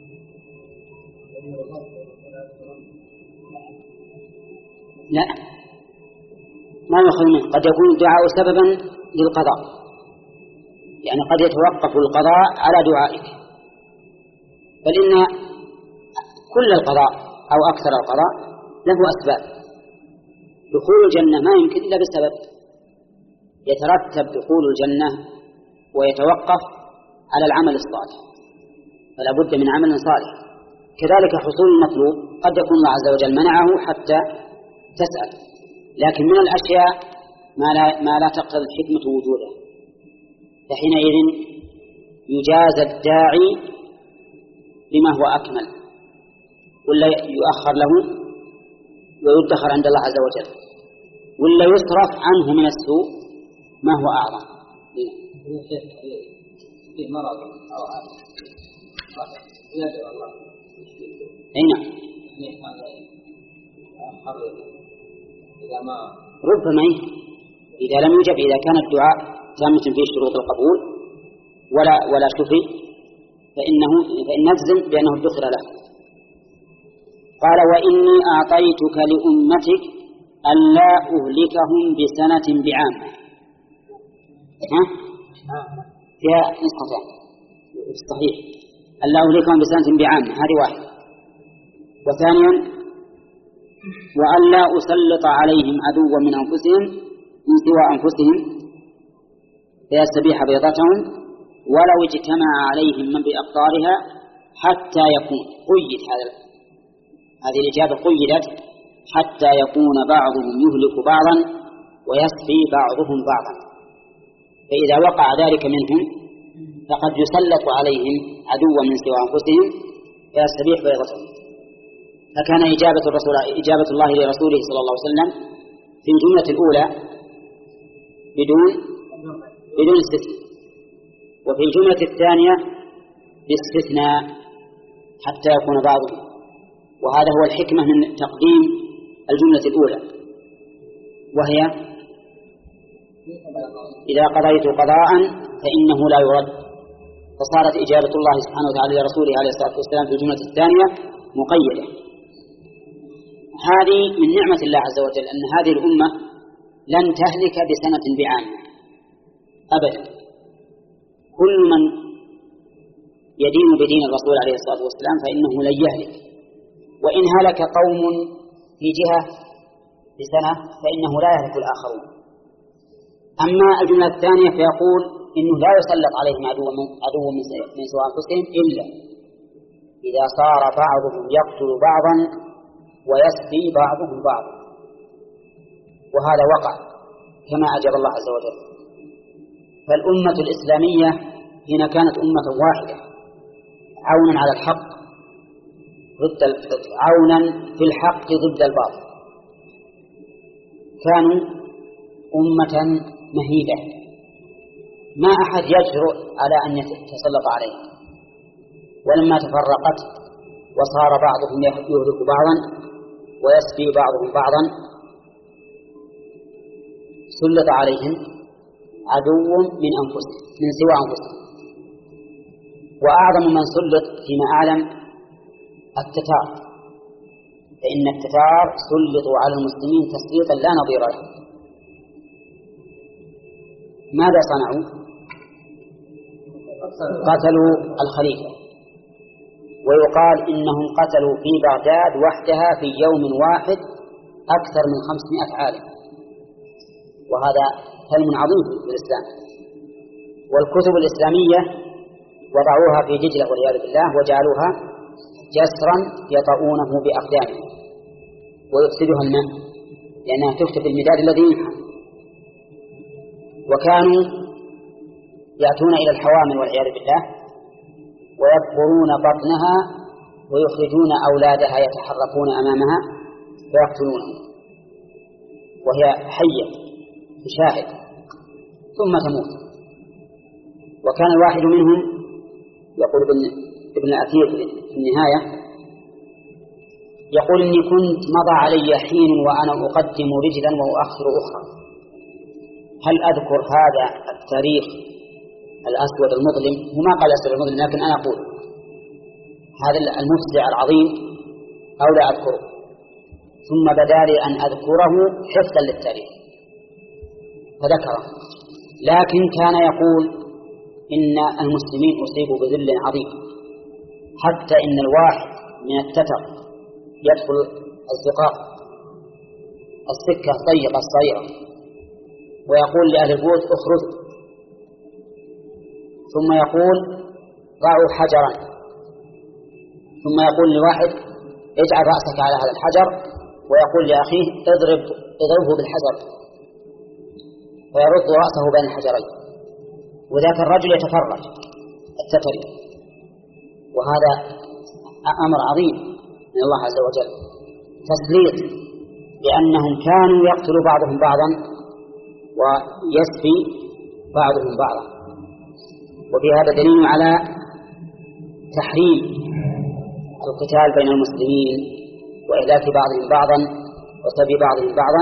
C: لا، ما يؤخذ منه. قد يكون الدعاء سببا للقضاء، يعني قد يتوقف القضاء على دعائك، بل إن كل القضاء أو أكثر القضاء له أسباب. دخول الجنة ما يمكن إلا بسبب، يترتب دخول الجنة ويتوقف على العمل الصالح، فلا بد من عمل صالح. كذلك حصول المطلوب قد يكون الله عز وجل منعه حتى تسأل، لكن من الأشياء ما لا, ما لا تقتضي الحكمة وجوده، فحينئذ يجازى الداعي بما هو أكمل، ولا يؤخر له ويدخر عند الله عز وجل، ولا يصرف عنه من السوء ما هو أعظم.
B: في مرض أو يدعو الله
C: أين
B: إذا ما
C: ربما إذا لم يجب، إذا كان الدعاء تامة فيه شروط القبول ولا ولا شفي، فإنه فإن نجزم بأنه ادخر له. قال وإني أعطيتك لأمتك ألا أهلكهم بسنة بعامة. ها؟ فيها نسختان صحيح، ألا أهلكهم بسنة بعامة، هذه واحدة. وثانيا وألا أسلط عليهم عدوا من أنفسهم من سوى أنفسهم فيستبيح بيضتهم ولو اجتمع عليهم من بأقطارها حتى يكون قيد هذا هذه الإجابة قيدت حتى يكون بعضهم يهلك بعضا ويسفي بعضهم بعضا، فإذا وقع ذلك منهم فقد يسلط عليهم عدوا من سوى أنفسهم فيستبيح بيضتهم. فكان إجابة الرسول إجابة الله لرسوله صلى الله عليه وسلم في الجملة الأولى بدون بدون استثناء، وفي الجملة الثانية باستثناء حتى يكون بعضهم، وهذا هو الحكمة من تقديم الجملة الأولى، وهي إذا قضيت قضاء فإنه لا يرد، فصارت إجابة الله سبحانه وتعالى لرسوله عليه الصلاة والسلام في الجملة الثانية مقيدة. هذه من نعمة الله عز وجل أن هذه الأمة لن تهلك بسنة بعام أبدا. كل من يدين بدين الرسول عليه الصلاة والسلام فإنه لن يهلك، وإن هلك قوم في جهة بسنة فإنه لا يهلك الآخرون. أما الجملة الثانية فيقول إنه لا يسلط عليهم عدو من سوى أنفسهم إلا إذا صار بعضهم يقتل بعضا ويسبي بعضهم بعضا، وهذا وقع كما أجاب الله عز وجل. فالأمة الإسلامية هنا كانت أمة واحدة عونا على الحق ضد عونا في الحق ضد الباطل، كانوا أمة مهيبة ما أحد يجرؤ على أن يتسلط عليها. ولما تفرقت وصار بعضهم يهلك بعضا ويسبي بعضهم بعضا سلط عليهم عدو من أنفسهم من سوى أنفسهم. وأعظم من سلط فيما أعلم التتار، فإن التتار سلطوا على المسلمين تسليطا لا نظير له. ماذا صنعوا؟ قتلوا الخليفة، ويقال إنهم قتلوا في بغداد وحدها في يوم واحد أكثر من خمسمائة عالم، وهذا حلم عظيم في الإسلام. والكتب الإسلامية وضعوها في دجلة والعياذ بالله وجعلوها جسرا يطؤونه بأقدامهم ويفسدها الماء لأنها تكتب المداد الذي ينحى. وكانوا يأتون إلى الحوامل والعياذ بالله ويبقرون بطنها ويخرجون أولادها يتحركون أمامها فيقتلونهم وهي حية تشاهد ثم تموت. وكان الواحد منهم يقول ابن الأثير في النهاية يقول إني كنت مضى علي حين وأنا أقدم رجلا وأؤخر أخرى. هل أذكر هذا التاريخ الأسود المظلم؟ هو ما قال الأسود المظلم لكن أنا أقول هذا المفزع العظيم أو لا أذكره، ثم بدا لي أن أذكره حفظا للتاريخ فذكره. لكن كان يقول إن المسلمين أصيبوا بذل عظيم حتى إن الواحد من التتر يدخل الزقاق السكة الضيقة الصغيرة ويقول لأهل البيوت اخرجوا، ثم يقول ضعوا حجرا، ثم يقول لواحد اجعل رأسك على هذا الحجر، ويقول لأخيه اضرب اضربه بالحجر فيرد رأسه بين الحجرين، وذاك الرجل يتفرج التتري. وهذا أمر عظيم من الله عز وجل تسليط، لأنهم كانوا يقتل بعضهم بعضا ويسفي بعضهم بعضا. وفي هذا دليل على تحريم القتال بين المسلمين وإهلاك بعضهم بعضا وسبي بعضهم بعضا،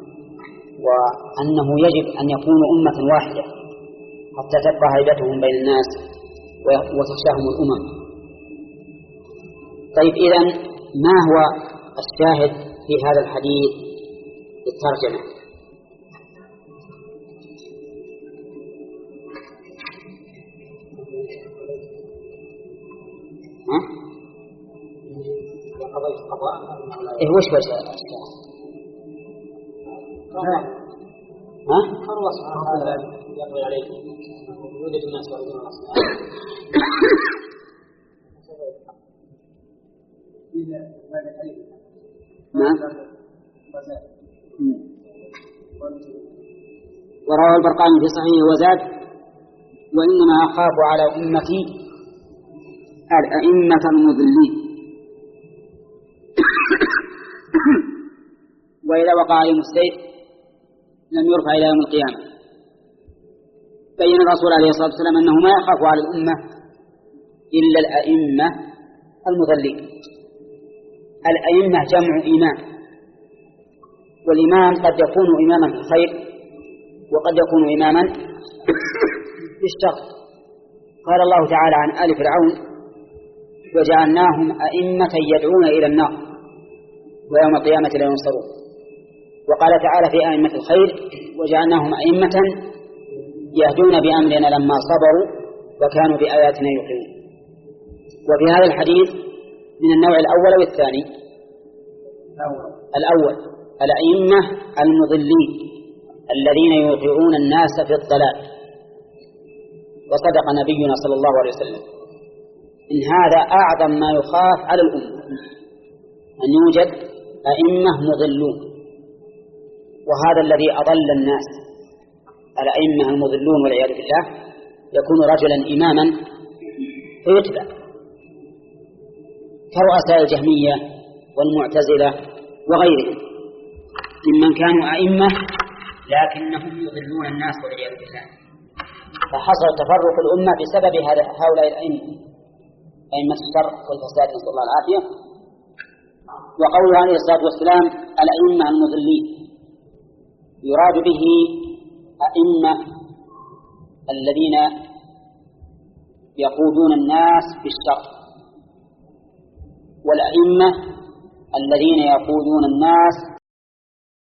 C: وأنه يجب أن يكونوا أمة واحدة حتى تبقى هيبتهم بين الناس وتخشاهم الأمم. طيب إذن ما هو الشاهد في هذا الحديث الترجمة؟ ها؟ إيه وش وش ها؟
B: الله سبحانه وتعالى يقضي عليكم ويوجد الناس يريدون الأصنام.
C: نعم. وروى البرقاني في صحيحه وزاد: وإنما أخاف على أمتي الأئمة المضلين. وإذا وقع عليهم السيف لم يرفع إلى يوم القيامة. بين الرسول عليه الصلاة والسلام أنه ما يخاف على الأمة إلا الأئمة المضلين. الأئمة جمع إمام، والإمام قد يكون إماما في الخير وقد يكون إماما في الشر. قال الله تعالى عن آل فرعون: وجعلناهم أئمة يدعون إلى النار ويوم القيامة لا ينصرون. وقال تعالى في أئمة الخير: وجعلناهم أئمة يهدون بأمرنا لما صبروا وكانوا بآياتنا يوقنون. وفي هذا الحديث من النوع الأول والثاني. الأول الأئمة المضلين الذين يوقعون الناس في الضلال. وصدق نبينا صلى الله عليه وسلم إن هذا أعظم ما يخاف على الأمة، أن يوجد أئمة مضلون. وهذا الذي أضل الناس، الأئمة المضلون والعياذ بالله، يكون رجلا إماما فيتبع، كرؤساء الجهمية والمعتزلة وغيرهم ممن كانوا أئمة لكنهم يضلون الناس والعياذ بالله. فحصل تفرق الأمة بسبب هؤلاء الأئمة، أئمة الشر والفساد، نسأل الله العافية. وقوله عليه الصلاة والسلام الأئمة المضلين، يراد به أئمة الذين يقودون الناس بالشر، والأئمة الذين يقودون الناس